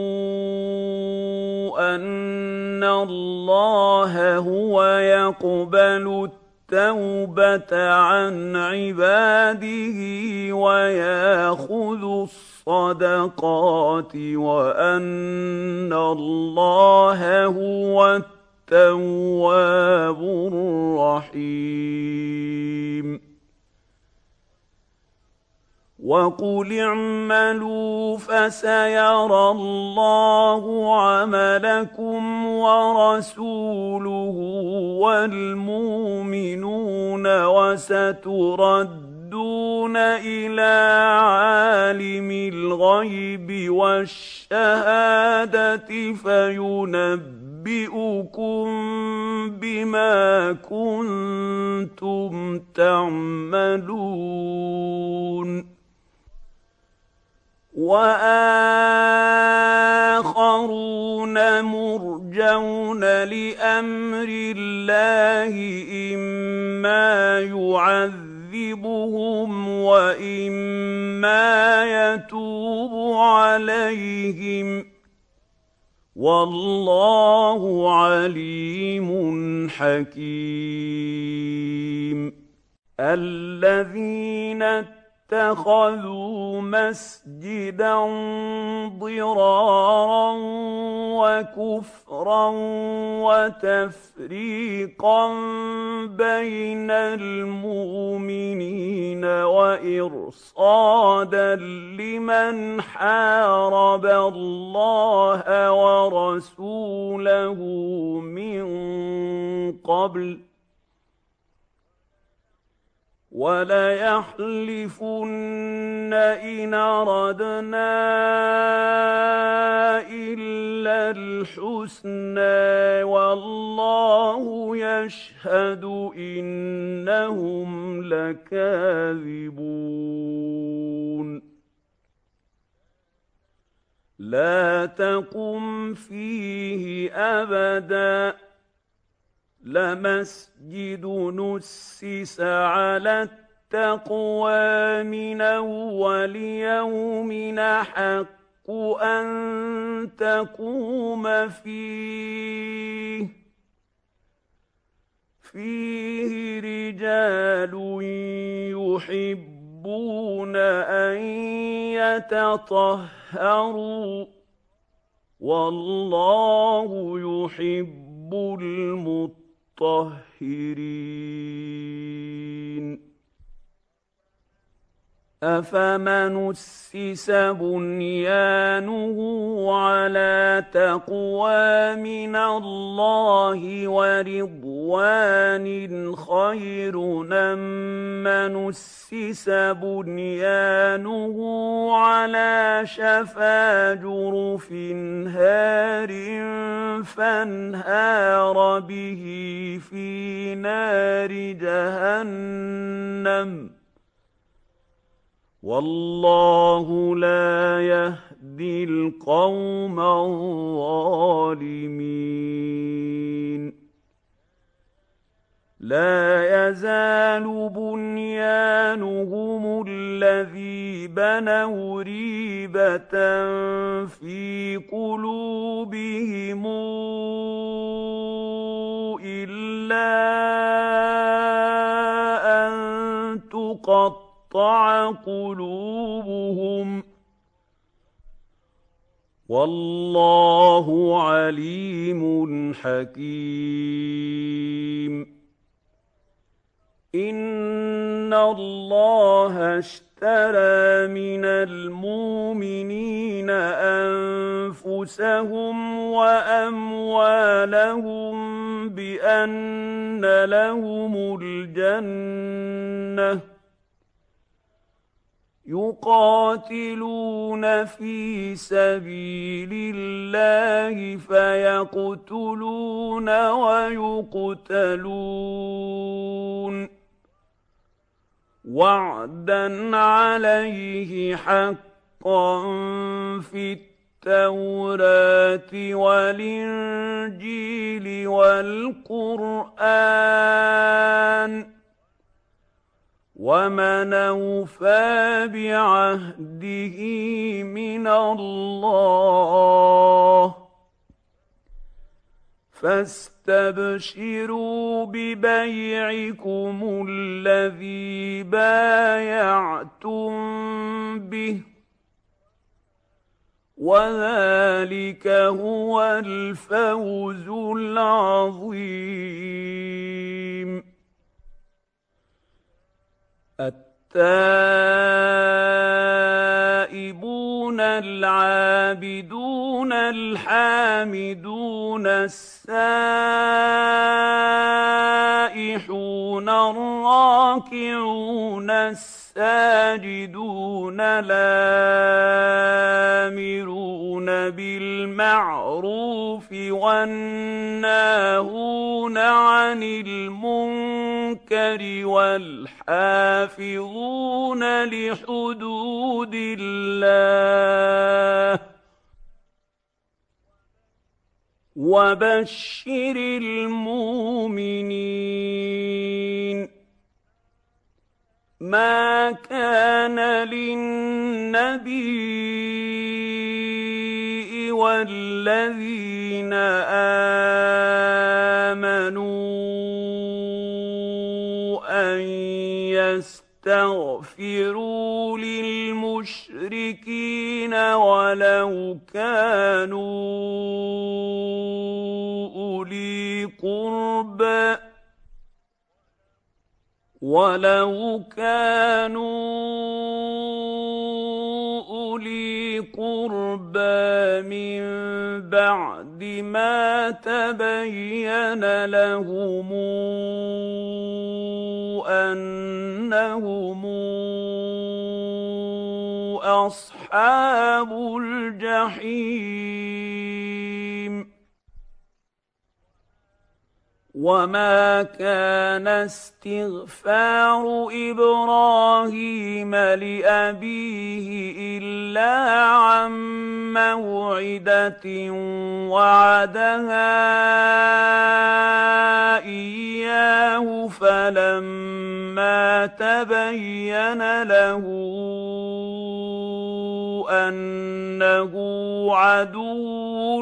أن الله هو يقبل التوبة عن عباده ويأخذ الصدقات وأن الله هو التواب الرحيم وقل اعملوا فسيرى الله عملكم ورسوله والمؤمنون وستردون إلى عالم الغيب والشهادة فينبئكم بما كنتم تعملون وآخرون مرجون لأمر الله إما يعذبهم وإما يتوب عليهم والله عليم حكيم الذين اتخذوا مسجدا ضرارا وكفرا وتفريقا بين المؤمنين وإرصادا لمن حارب الله ورسوله من قبل وَلَيَحْلِفُنَّ إِنْ أَرَدْنَا إِلَّا الْحُسْنَىٰ وَاللَّهُ يَشْهَدُ إِنَّهُمْ لَكَاذِبُونَ لَا تَقُمْ فِيهِ أَبَدًا لَمَسْجِدٌ نُّسِّسَ عَلَى التَّقْوَىٰ مِنْ أَوَّلِ يَوْمٍ أَحَقُّ أَن تَقُومَ فِيهِ فِيهِ رِجَالٌ يُحِبُّونَ أَن يَتَطَهَّرُوا وَاللَّهُ يُحِبُّ الْمُطَّهِّرِينَ أَفَمَنْ أُسِّسَ بُنْيَانُهُ عَلَىٰ تَقْوَىٰ مِنَ اللَّهِ وَرِضْوَانٍ خَيْرٌ أَم مَّنْ أُسِّسَ بُنْيَانُهُ عَلَىٰ شَفَا جُرُفٍ هَارٍ فَانْهَارَ بِهِ فِي نَارِ جَهَنَّمَ وَاللَّهُ لَا يَهْدِي الْقَوْمَ الظَّالِمِينَ لَا يَزَالُ بُنْيَانُهُمُ الَّذِي بَنَوْا رِيبَةً فِي قُلُوبِهِمْ إِلَّا أَن تُقَطَّعَ قُلُوبُهُمْ وَاللَّهُ عَلِيمٌ حَكِيمٌ إِنَّ اللَّهَ اشْتَرَىٰ مِنَ الْمُؤْمِنِينَ أَنفُسَهُمْ وَأَمْوَالَهُم بِأَنَّ لَهُمُ الْجَنَّةَ يُقَاتِلُونَ فِي سَبِيلِ اللَّهِ فَيَقْتُلُونَ وَيُقْتَلُونَ وَعْدًا عَلَيْهِ حَقًّا فِي التَّوْرَاةِ وَالْإِنجِيلِ وَالْقُرْآنِ وَمَنْ أَوْفَىٰ بِعَهْدِهِ مِنَ اللَّهِ فَاسْتَبْشِرُوا بِبَيْعِكُمُ الَّذِي بَايَعْتُم بِهِ وَذَٰلِكَ هُوَ الْفَوْزُ الْعَظِيمُ التائبون العابدون الحامدون السائحون الراكعون الساجدون الآمرون بالمعروف والناهون عن المنكر والحافظون لحدود الله وبشر المؤمنين ما كان للنبي والذين آمنوا أن يستغفروا للمشركين ولو كانوا أولي قربى ولو كانوا أولي قربى من بعد ما تبين لهم أنهم أصحاب الجحيم وما كان استغفار إبراهيم لأبيه إلا عن موعدة وعدها إياه فلما تبين له أنه عدو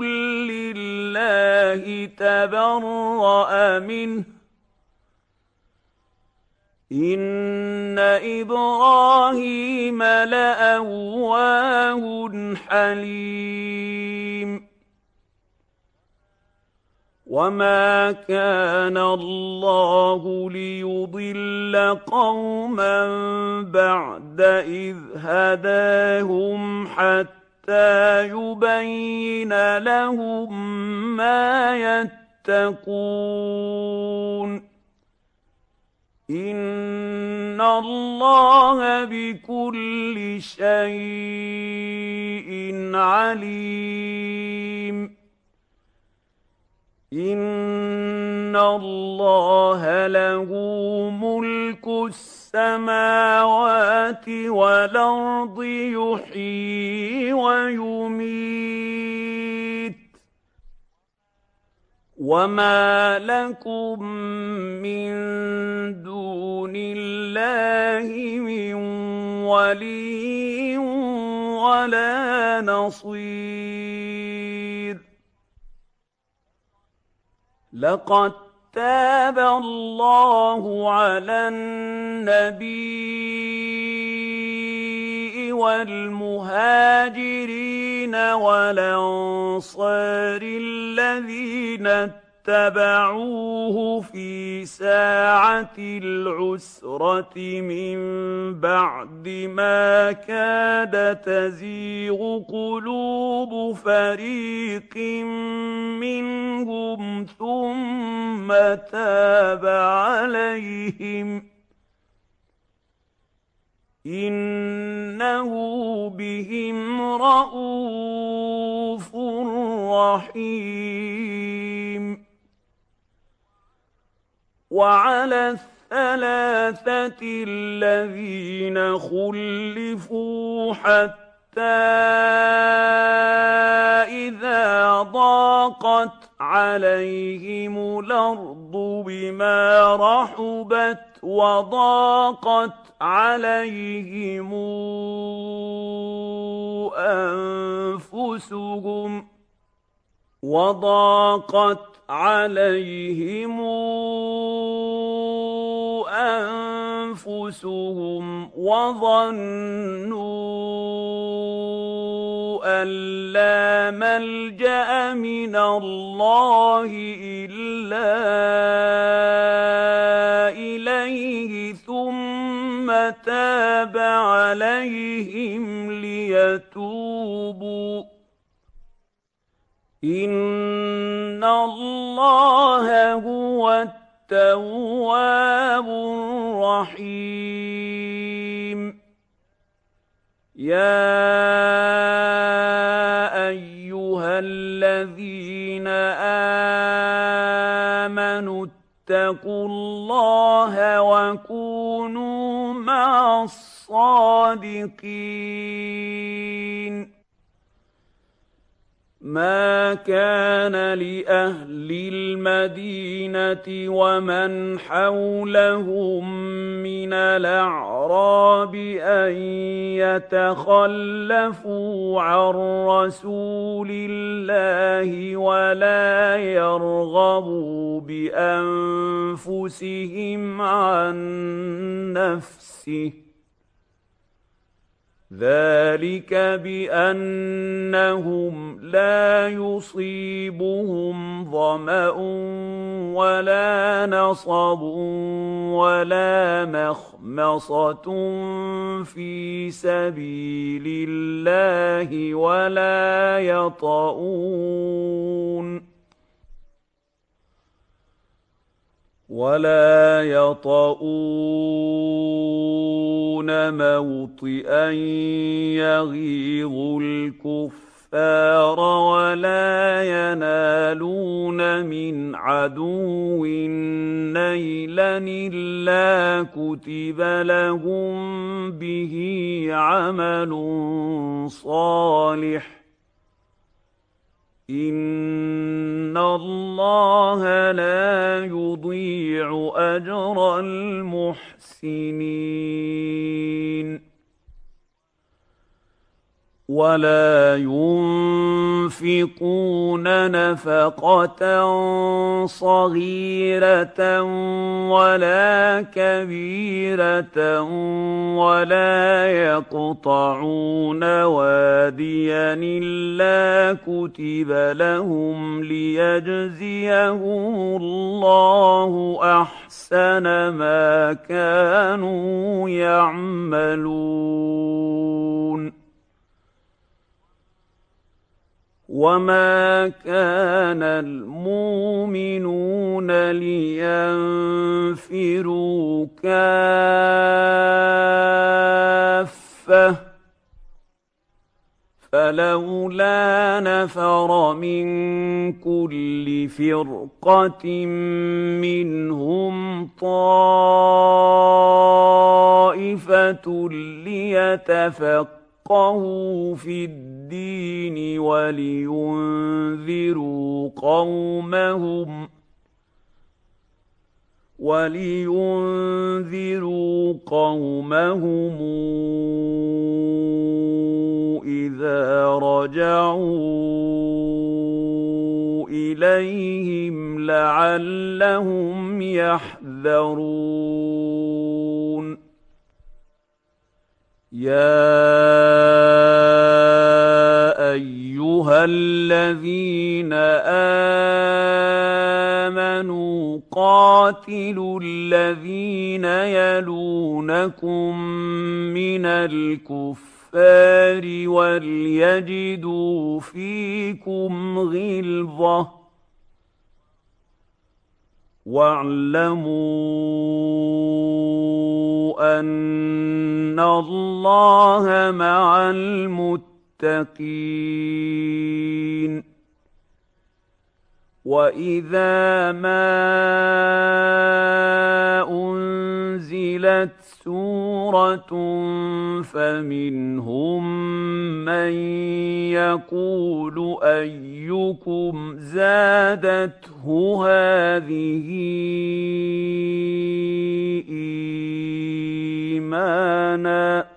لله تبرأ منه إن إبراهيم لأواه حليم وما كان الله ليضل قوما بعد إذ هداهم حتى يبين لهم ما يتقون إن الله بكل شيء عليم إن الله له ملك السماوات والأرض يحيي ويميت وما لكم من دون الله من ولي ولا نصير لقد تاب الله على النبي والمهاجرين والأنصار الذين اتبعوه في ساعة العسرة من بعد ما كاد تزيغ قلوب فريق منهم ثم تاب عليهم إنه بهم رءوف رحيم وعلى الثلاثة الذين خلفوا حتى إذا ضاقت عليهم الأرض بما رحبت وضاقت عليهم أنفسهم وضاقت عليهم أنفسهم وظنوا أن لا ملجأ من الله إلا إليه ثم تاب عليهم ليتوبوا إن الله هو التواب الرحيم يا أيها الذين آمنوا اتقوا الله وكونوا مع الصادقين ما كان لأهل المدينة ومن حولهم من الأعراب أن يتخلفوا عن رسول الله ولا يرغبوا بأنفسهم عن نفسه ذلك بأنهم لا يصيبهم ظمأ ولا نصب ولا مخمصة في سبيل الله ولا يطؤون ولا يطؤون موطئا يغيظ الكفار ولا ينالون من عدو نيلا إلا كتب لهم به عمل صالح إن الله لا يضيع أجر المحسنين ولا ينفقون نفقة صغيرة ولا كبيرة ولا يقطعون واديا إلا كتب لهم ليجزيهم الله أحسن ما كانوا يعملون وما كان المؤمنون لينفروا كافة فلولا نفر من كل فرقة منهم طائفة ليتفقهوا في الدين ولينذروا قومهم ولينذروا قومهم إذا رجعوا إليهم لعلهم يحذرون يا أيها الذين آمنوا قاتلوا الذين يلونكم من الكفار وليجدوا فيكم غلظة واعلموا أن الله مع المتقين وإذا ما أنزلت سورة فمنهم من يقول أيكم زادته هذه إيمانا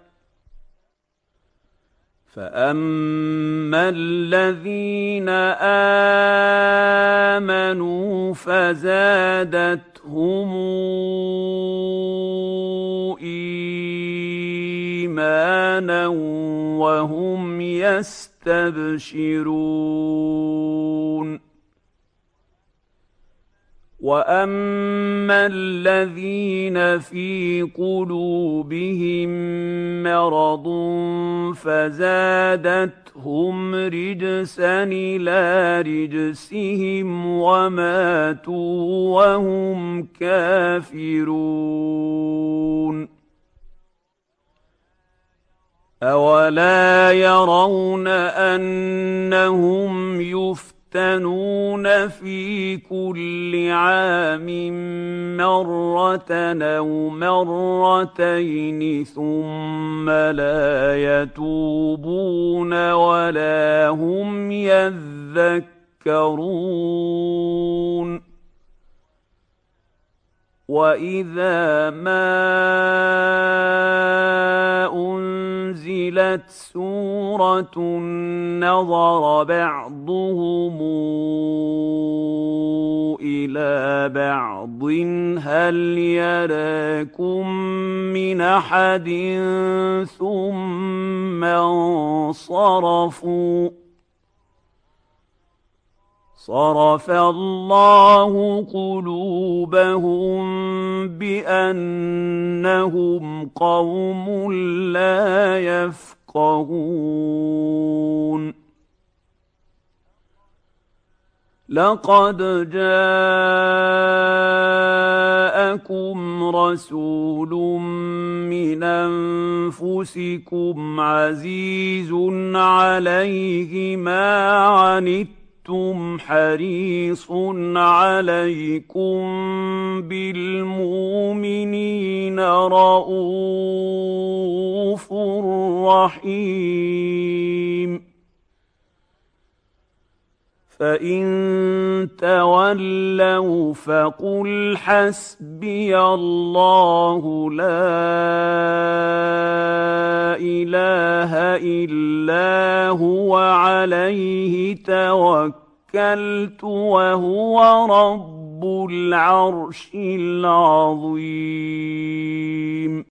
فأما الذين آمنوا فزادتهم إيمانا وهم يستبشرون وأما الذين في قلوبهم مرض فزادتهم رجسا إلى رجسهم وماتوا وهم كافرون أولا يرون أنهم يفتنون يفتنون في كل عام مرة أو مرتين ثم لا يتوبون ولا هم يذكرون وإذا ما أنزلت سورة نظر بعضهم إلى بعض هل يراكم من أحد ثم انصرفوا صرف الله قلوبهم بأنهم قوم لا يفقهون لقد جاءكم رسول من أنفسكم عزيز عليه ما عنتم حريص عليكم بالمؤمنين رءوف رحيم فإن تولوا فقل حسبي الله لا إله إلا هو عليه توكلت وهو رب العرش العظيم